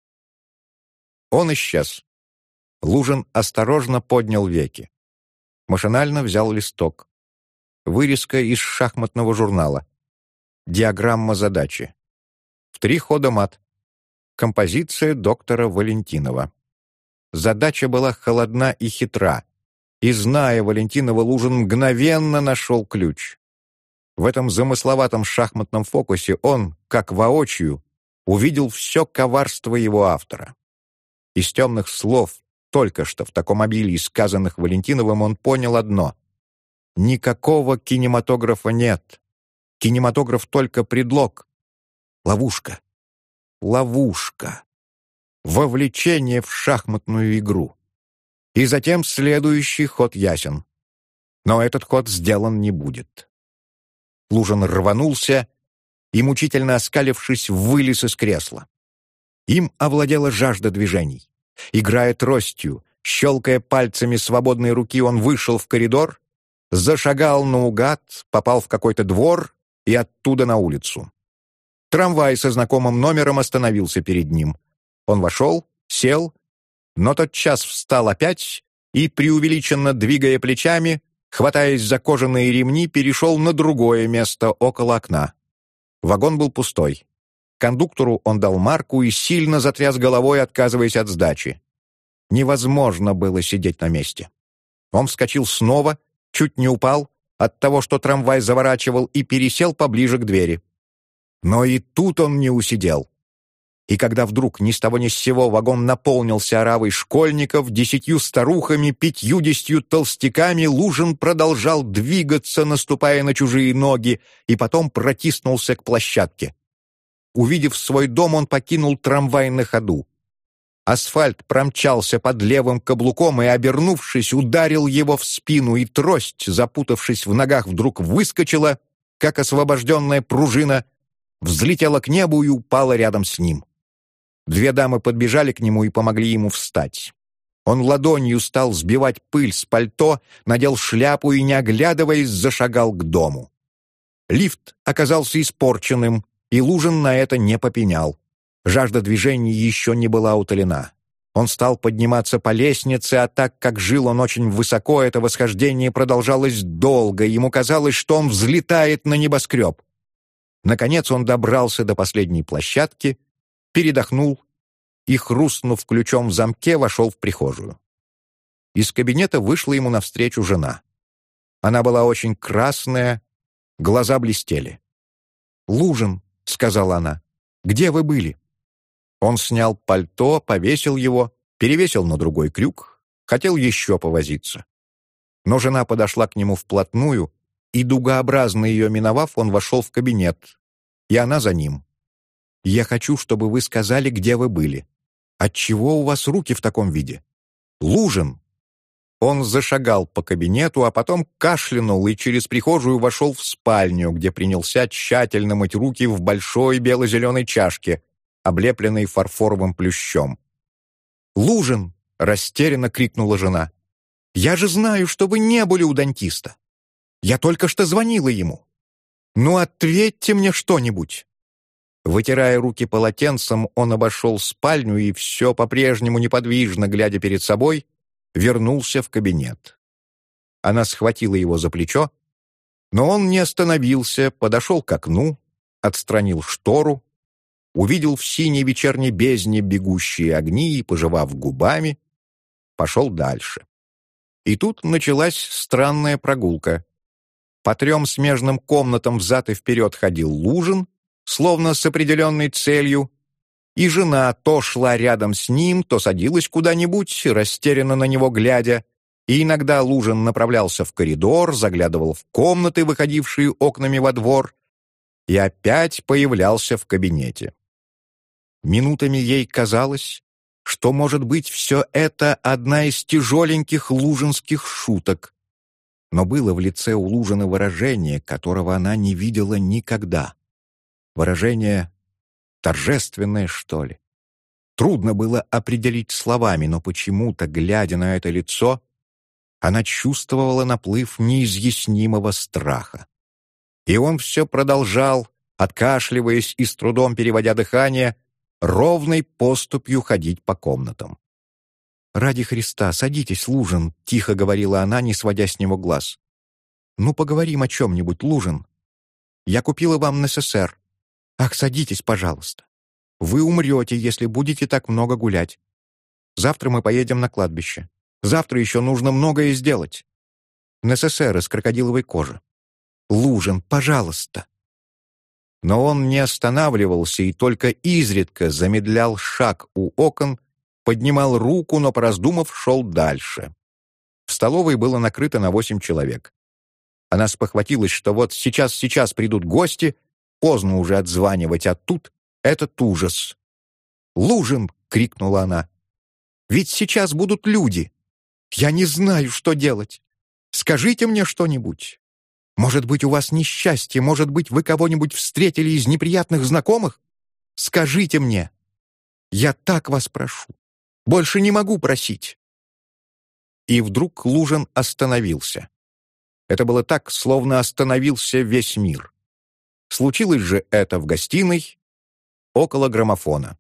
Он исчез. Лужин осторожно поднял веки. Машинально взял листок. Вырезка из шахматного журнала. Диаграмма задачи. В три хода мат. Композиция доктора Валентинова. Задача была холодна и хитра, и, зная Валентинова, Лужин мгновенно нашел ключ. В этом замысловатом шахматном фокусе он, как воочию, увидел все коварство его автора. Из темных слов, только что в таком обилии сказанных Валентиновым, он понял одно: никакого кинематографа нет. Кинематограф только предлог. Ловушка. Ловушка. Вовлечение в шахматную игру. И затем следующий ход ясен. Но этот ход сделан не будет. Лужин рванулся и, мучительно оскалившись, вылез из кресла. Им овладела жажда движений. Играя тростью, щелкая пальцами свободной руки, он вышел в коридор, зашагал наугад, попал в какой-то двор и оттуда на улицу. Трамвай со знакомым номером остановился перед ним. Он вошел, сел, но тотчас встал опять и, преувеличенно двигая плечами, хватаясь за кожаные ремни, перешел на другое место около окна. Вагон был пустой. Кондуктору он дал марку и сильно затряс головой, отказываясь от сдачи. Невозможно было сидеть на месте. Он вскочил снова, чуть не упал от того, что трамвай заворачивал, и пересел поближе к двери. Но и тут он не усидел. И когда вдруг ни с того ни с сего вагон наполнился оравой школьников, десятью старухами, пятьюдесятью толстяками, Лужин продолжал двигаться, наступая на чужие ноги, и потом протиснулся к площадке. Увидев свой дом, он покинул трамвай на ходу. Асфальт промчался под левым каблуком и, обернувшись, ударил его в спину, и трость, запутавшись в ногах, вдруг выскочила, как освобожденная пружина, взлетела к небу и упала рядом с ним. Две дамы подбежали к нему и помогли ему встать. Он ладонью стал сбивать пыль с пальто, надел шляпу и, не оглядываясь, зашагал к дому. Лифт оказался испорченным, и Лужин на это не попенял. Жажда движений еще не была утолена. Он стал подниматься по лестнице, а так как жил он очень высоко, это восхождение продолжалось долго, ему казалось, что он взлетает на небоскреб. Наконец он добрался до последней площадки, передохнул и, хрустнув ключом в замке, вошел в прихожую. Из кабинета вышла ему навстречу жена. Она была очень красная, глаза блестели. «Лужин», — сказала она, — «где вы были?» Он снял пальто, повесил его, перевесил на другой крюк, хотел еще повозиться. Но жена подошла к нему вплотную, и, дугообразно ее миновав, он вошел в кабинет, и она за ним. «Я хочу, чтобы вы сказали, где вы были. Отчего у вас руки в таком виде? Лужин!» Он зашагал по кабинету, а потом кашлянул и через прихожую вошел в спальню, где принялся тщательно мыть руки в большой бело-зеленой чашке, облепленной фарфоровым плющом. «Лужин!» — растерянно крикнула жена. «Я же знаю, что вы не были у дантиста. Я только что звонила ему. Ну, ответьте мне что-нибудь!» Вытирая руки полотенцем, он обошел спальню и, все по-прежнему неподвижно глядя перед собой, вернулся в кабинет. Она схватила его за плечо, но он не остановился, подошел к окну, отстранил штору, увидел в синей вечерней бездне бегущие огни и, пожевав губами, пошел дальше. И тут началась странная прогулка. По трем смежным комнатам взад и вперед ходил Лужин, словно с определенной целью, и жена то шла рядом с ним, то садилась куда-нибудь, растерянно на него глядя, и иногда Лужин направлялся в коридор, заглядывал в комнаты, выходившие окнами во двор, и опять появлялся в кабинете. Минутами ей казалось, что, может быть, все это одна из тяжеленьких лужинских шуток, но было в лице у Лужина выражение, которого она не видела никогда. Выражение торжественное, что ли. Трудно было определить словами, но почему-то, глядя на это лицо, она чувствовала наплыв неизъяснимого страха. И он все продолжал, откашливаясь и с трудом переводя дыхание, ровной поступью ходить по комнатам. «Ради Христа, садитесь, Лужин», — тихо говорила она, не сводя с него глаз. «Ну, поговорим о чем-нибудь, Лужин. Я купила вам НССР. Ах, садитесь, пожалуйста. Вы умрете, если будете так много гулять. Завтра мы поедем на кладбище. Завтра еще нужно многое сделать. НССР из крокодиловой кожи. Лужин, пожалуйста». Но он не останавливался и только изредка замедлял шаг у окон, поднимал руку, но, пораздумав, шел дальше. В столовой было накрыто на восемь человек. Она спохватилась, что вот сейчас-сейчас придут гости, поздно уже отзванивать, а тут этот ужас. «Лужин!» — крикнула она. «Ведь сейчас будут люди. Я не знаю, что делать. Скажите мне что-нибудь. Может быть, у вас несчастье, может быть, вы кого-нибудь встретили из неприятных знакомых? Скажите мне. Я так вас прошу. Больше не могу просить». И вдруг Лужин остановился. Это было так, словно остановился весь мир. Случилось же это в гостиной, около граммофона.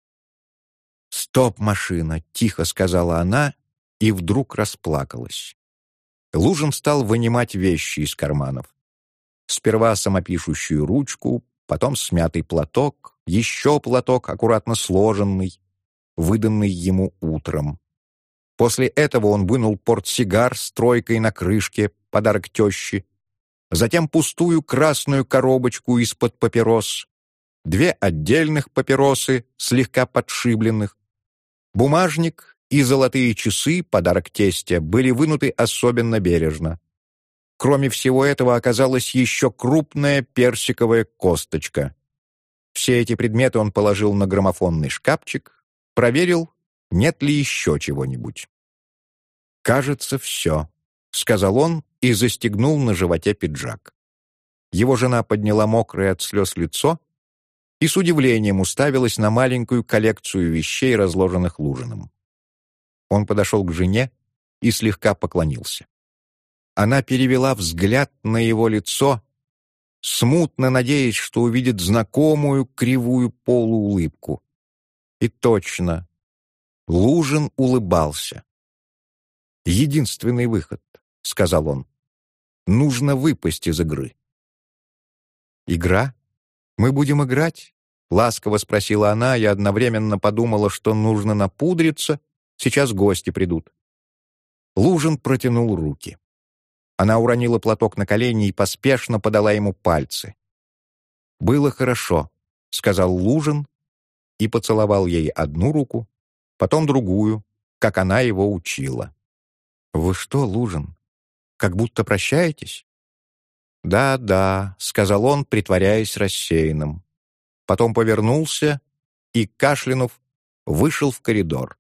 «Стоп, машина!» — тихо сказала она и вдруг расплакалась. Лужин стал вынимать вещи из карманов. Сперва самопишущую ручку, потом смятый платок, еще платок, аккуратно сложенный, выданный ему утром. После этого он вынул портсигар с тройкой на крышке, подарок тещи, затем пустую красную коробочку из-под папирос, две отдельных папиросы, слегка подшибленных, бумажник и золотые часы, подарок тестя, были вынуты особенно бережно. Кроме всего этого оказалась еще крупная персиковая косточка. Все эти предметы он положил на граммофонный шкафчик, проверил, нет ли еще чего-нибудь. «Кажется, все», — сказал он и застегнул на животе пиджак. Его жена подняла мокрое от слез лицо и с удивлением уставилась на маленькую коллекцию вещей, разложенных Лужиным. Он подошел к жене и слегка поклонился. Она перевела взгляд на его лицо, смутно надеясь, что увидит знакомую кривую полуулыбку. И точно, Лужин улыбался. «Единственный выход», — сказал он. «Нужно выпасть из игры». «Игра? Мы будем играть?» — ласково спросила она, и одновременно подумала, что нужно напудриться, сейчас гости придут. Лужин протянул руки. Она уронила платок на колени и поспешно подала ему пальцы. «Было хорошо», — сказал Лужин и поцеловал ей одну руку, потом другую, как она его учила. «Вы что, Лужин, как будто прощаетесь?» «Да, да», — сказал он, притворяясь рассеянным. Потом повернулся и, кашлянув, вышел в коридор.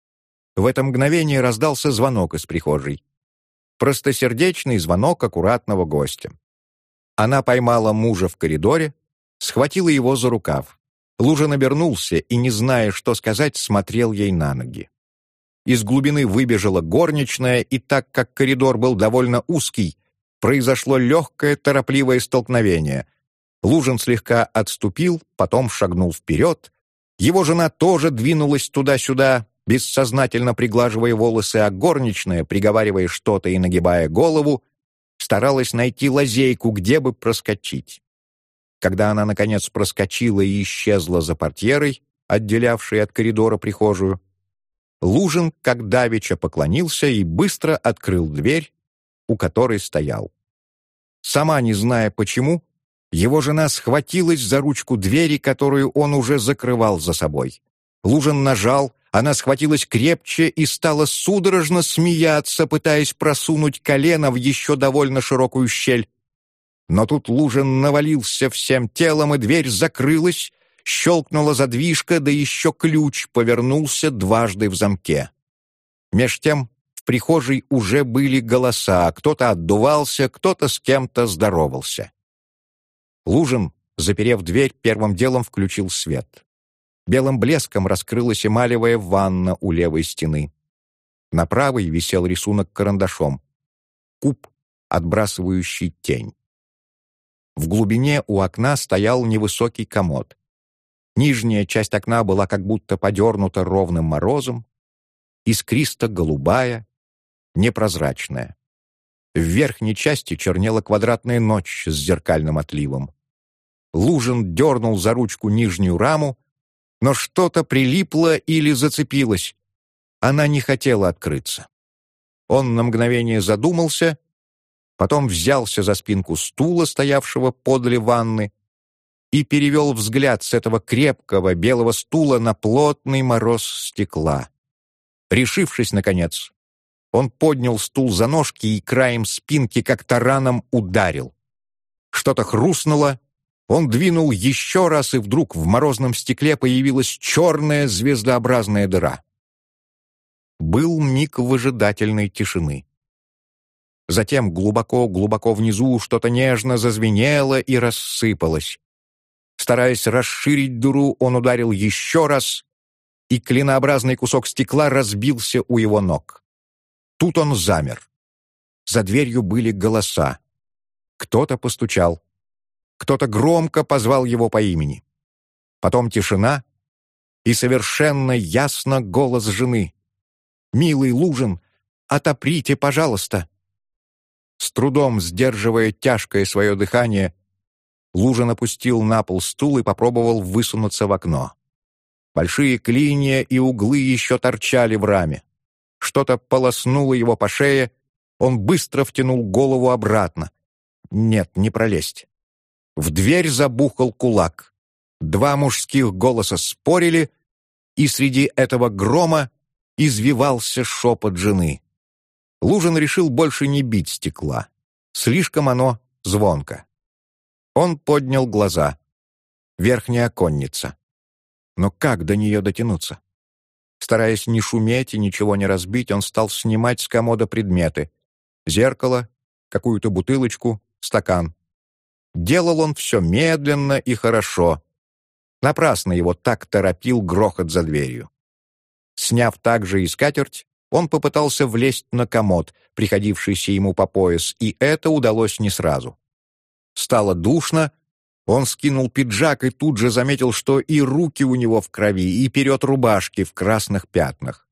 В это мгновение раздался звонок из прихожей. Простосердечный звонок аккуратного гостя. Она поймала мужа в коридоре, схватила его за рукав. Лужин обернулся и, не зная, что сказать, смотрел ей на ноги. Из глубины выбежала горничная, и так как коридор был довольно узкий, произошло легкое, торопливое столкновение. Лужин слегка отступил, потом шагнул вперед. Его жена тоже двинулась туда-сюда, бессознательно приглаживая волосы, а горничная, приговаривая что-то и нагибая голову, старалась найти лазейку, где бы проскочить. Когда она, наконец, проскочила и исчезла за портьерой, отделявшей от коридора прихожую, Лужин, как давеча, поклонился и быстро открыл дверь, у которой стоял. Сама не зная почему, его жена схватилась за ручку двери, которую он уже закрывал за собой. Лужин нажал, она схватилась крепче и стала судорожно смеяться, пытаясь просунуть колено в еще довольно широкую щель. Но тут Лужин навалился всем телом, и дверь закрылась, щелкнула задвижка, да еще ключ повернулся дважды в замке. Меж тем в прихожей уже были голоса, кто-то отдувался, кто-то с кем-то здоровался. Лужин, заперев дверь, первым делом включил свет. Белым блеском раскрылась эмалевая ванна у левой стены. На правой висел рисунок карандашом. Куб, отбрасывающий тень. В глубине у окна стоял невысокий комод. Нижняя часть окна была как будто подернута ровным морозом, искристо-голубая, непрозрачная. В верхней части чернела квадратная ночь с зеркальным отливом. Лужин дернул за ручку нижнюю раму, но что-то прилипло или зацепилось. Она не хотела открыться. Он на мгновение задумался, потом взялся за спинку стула, стоявшего подле ванны, и перевел взгляд с этого крепкого белого стула на плотный мороз стекла. Решившись, наконец, он поднял стул за ножки и краем спинки как тараном ударил. Что-то хрустнуло, он двинул еще раз, и вдруг в морозном стекле появилась черная звездообразная дыра. Был миг выжидательной тишины. Затем глубоко-глубоко внизу что-то нежно зазвенело и рассыпалось. Стараясь расширить дыру, он ударил еще раз, и клинообразный кусок стекла разбился у его ног. Тут он замер. За дверью были голоса. Кто-то постучал. Кто-то громко позвал его по имени. Потом тишина, и совершенно ясно голос жены. «Милый Лужин, отоприте, пожалуйста!» С трудом сдерживая тяжкое свое дыхание, Лужин опустил на пол стул и попробовал высунуться в окно. Большие клинья и углы еще торчали в раме. Что-то полоснуло его по шее, он быстро втянул голову обратно. Нет, не пролезть. В дверь забухал кулак. Два мужских голоса спорили, и среди этого грома извивался шепот жены. Лужин решил больше не бить стекла. Слишком оно звонко. Он поднял глаза. Верхняя оконница. Но как до нее дотянуться? Стараясь не шуметь и ничего не разбить, он стал снимать с комода предметы. Зеркало, какую-то бутылочку, стакан. Делал он все медленно и хорошо. Напрасно его так торопил грохот за дверью. Сняв также и скатерть, он попытался влезть на комод, приходившийся ему по пояс, и это удалось не сразу. Стало душно, Он скинул пиджак и тут же заметил, что и руки у него в крови, и перед рубашки в красных пятнах.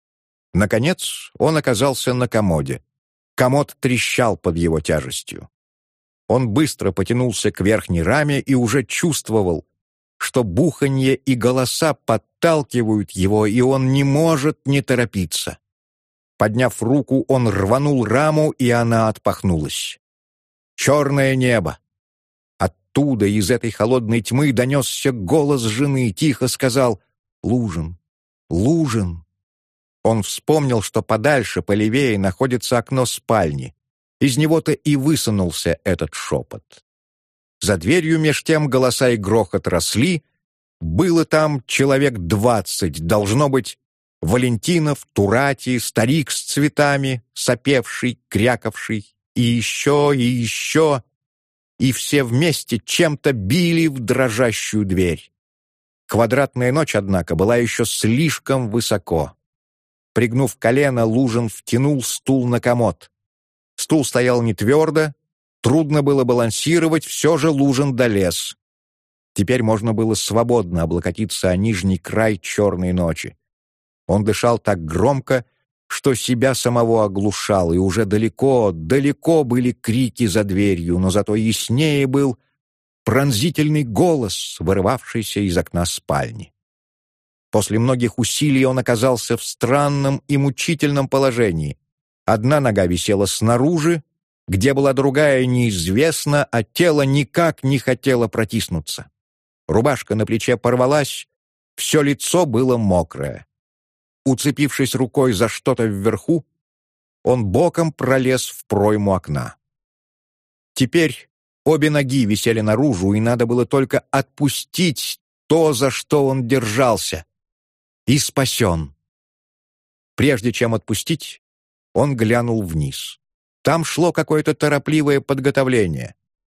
Наконец он оказался на комоде. Комод трещал под его тяжестью. Он быстро потянулся к верхней раме и уже чувствовал, что буханье и голоса подталкивают его, и он не может не торопиться. Подняв руку, он рванул раму, и она отпахнулась. Черное небо. Оттуда, из этой холодной тьмы, донесся голос жены, тихо сказал «Лужин! Лужин!». Он вспомнил, что подальше, полевее, находится окно спальни. Из него-то и высунулся этот шепот. За дверью меж тем голоса и грохот росли. Было там человек двадцать, должно быть, Валентинов, Турати, старик с цветами, сопевший, крякавший, и еще, и еще, и все вместе чем-то били в дрожащую дверь. Квадратная ночь, однако, была еще слишком высоко. Пригнув колено, Лужин втянул стул на комод. Стул стоял не твердо, трудно было балансировать, все же Лужин долез. Теперь можно было свободно облокотиться о нижний край черной ночи. Он дышал так громко, что себя самого оглушал, и уже далеко, далеко были крики за дверью, но зато яснее был пронзительный голос, вырывавшийся из окна спальни. После многих усилий он оказался в странном и мучительном положении. Одна нога висела снаружи, где была другая неизвестна, а тело никак не хотело протиснуться. Рубашка на плече порвалась, все лицо было мокрое. Уцепившись рукой за что-то вверху, он боком пролез в пройму окна. Теперь обе ноги висели наружу, и надо было только отпустить то, за что он держался. И спасен. Прежде чем отпустить, он глянул вниз. Там шло какое-то торопливое подготовление.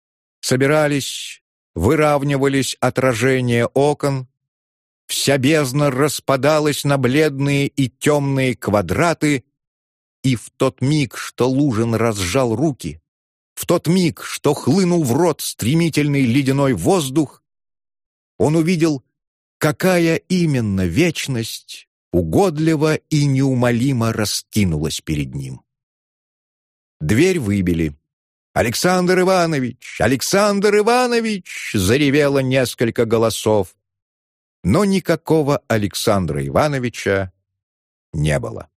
Собирались, выравнивались отражения окон, вся бездна распадалась на бледные и темные квадраты, и в тот миг, что Лужин разжал руки, в тот миг, что хлынул в рот стремительный ледяной воздух, он увидел, какая именно вечность угодливо и неумолимо раскинулась перед ним. Дверь выбили. «Александр Иванович! Александр Иванович!» заревело несколько голосов. Но никакого Александра Ивановича не было.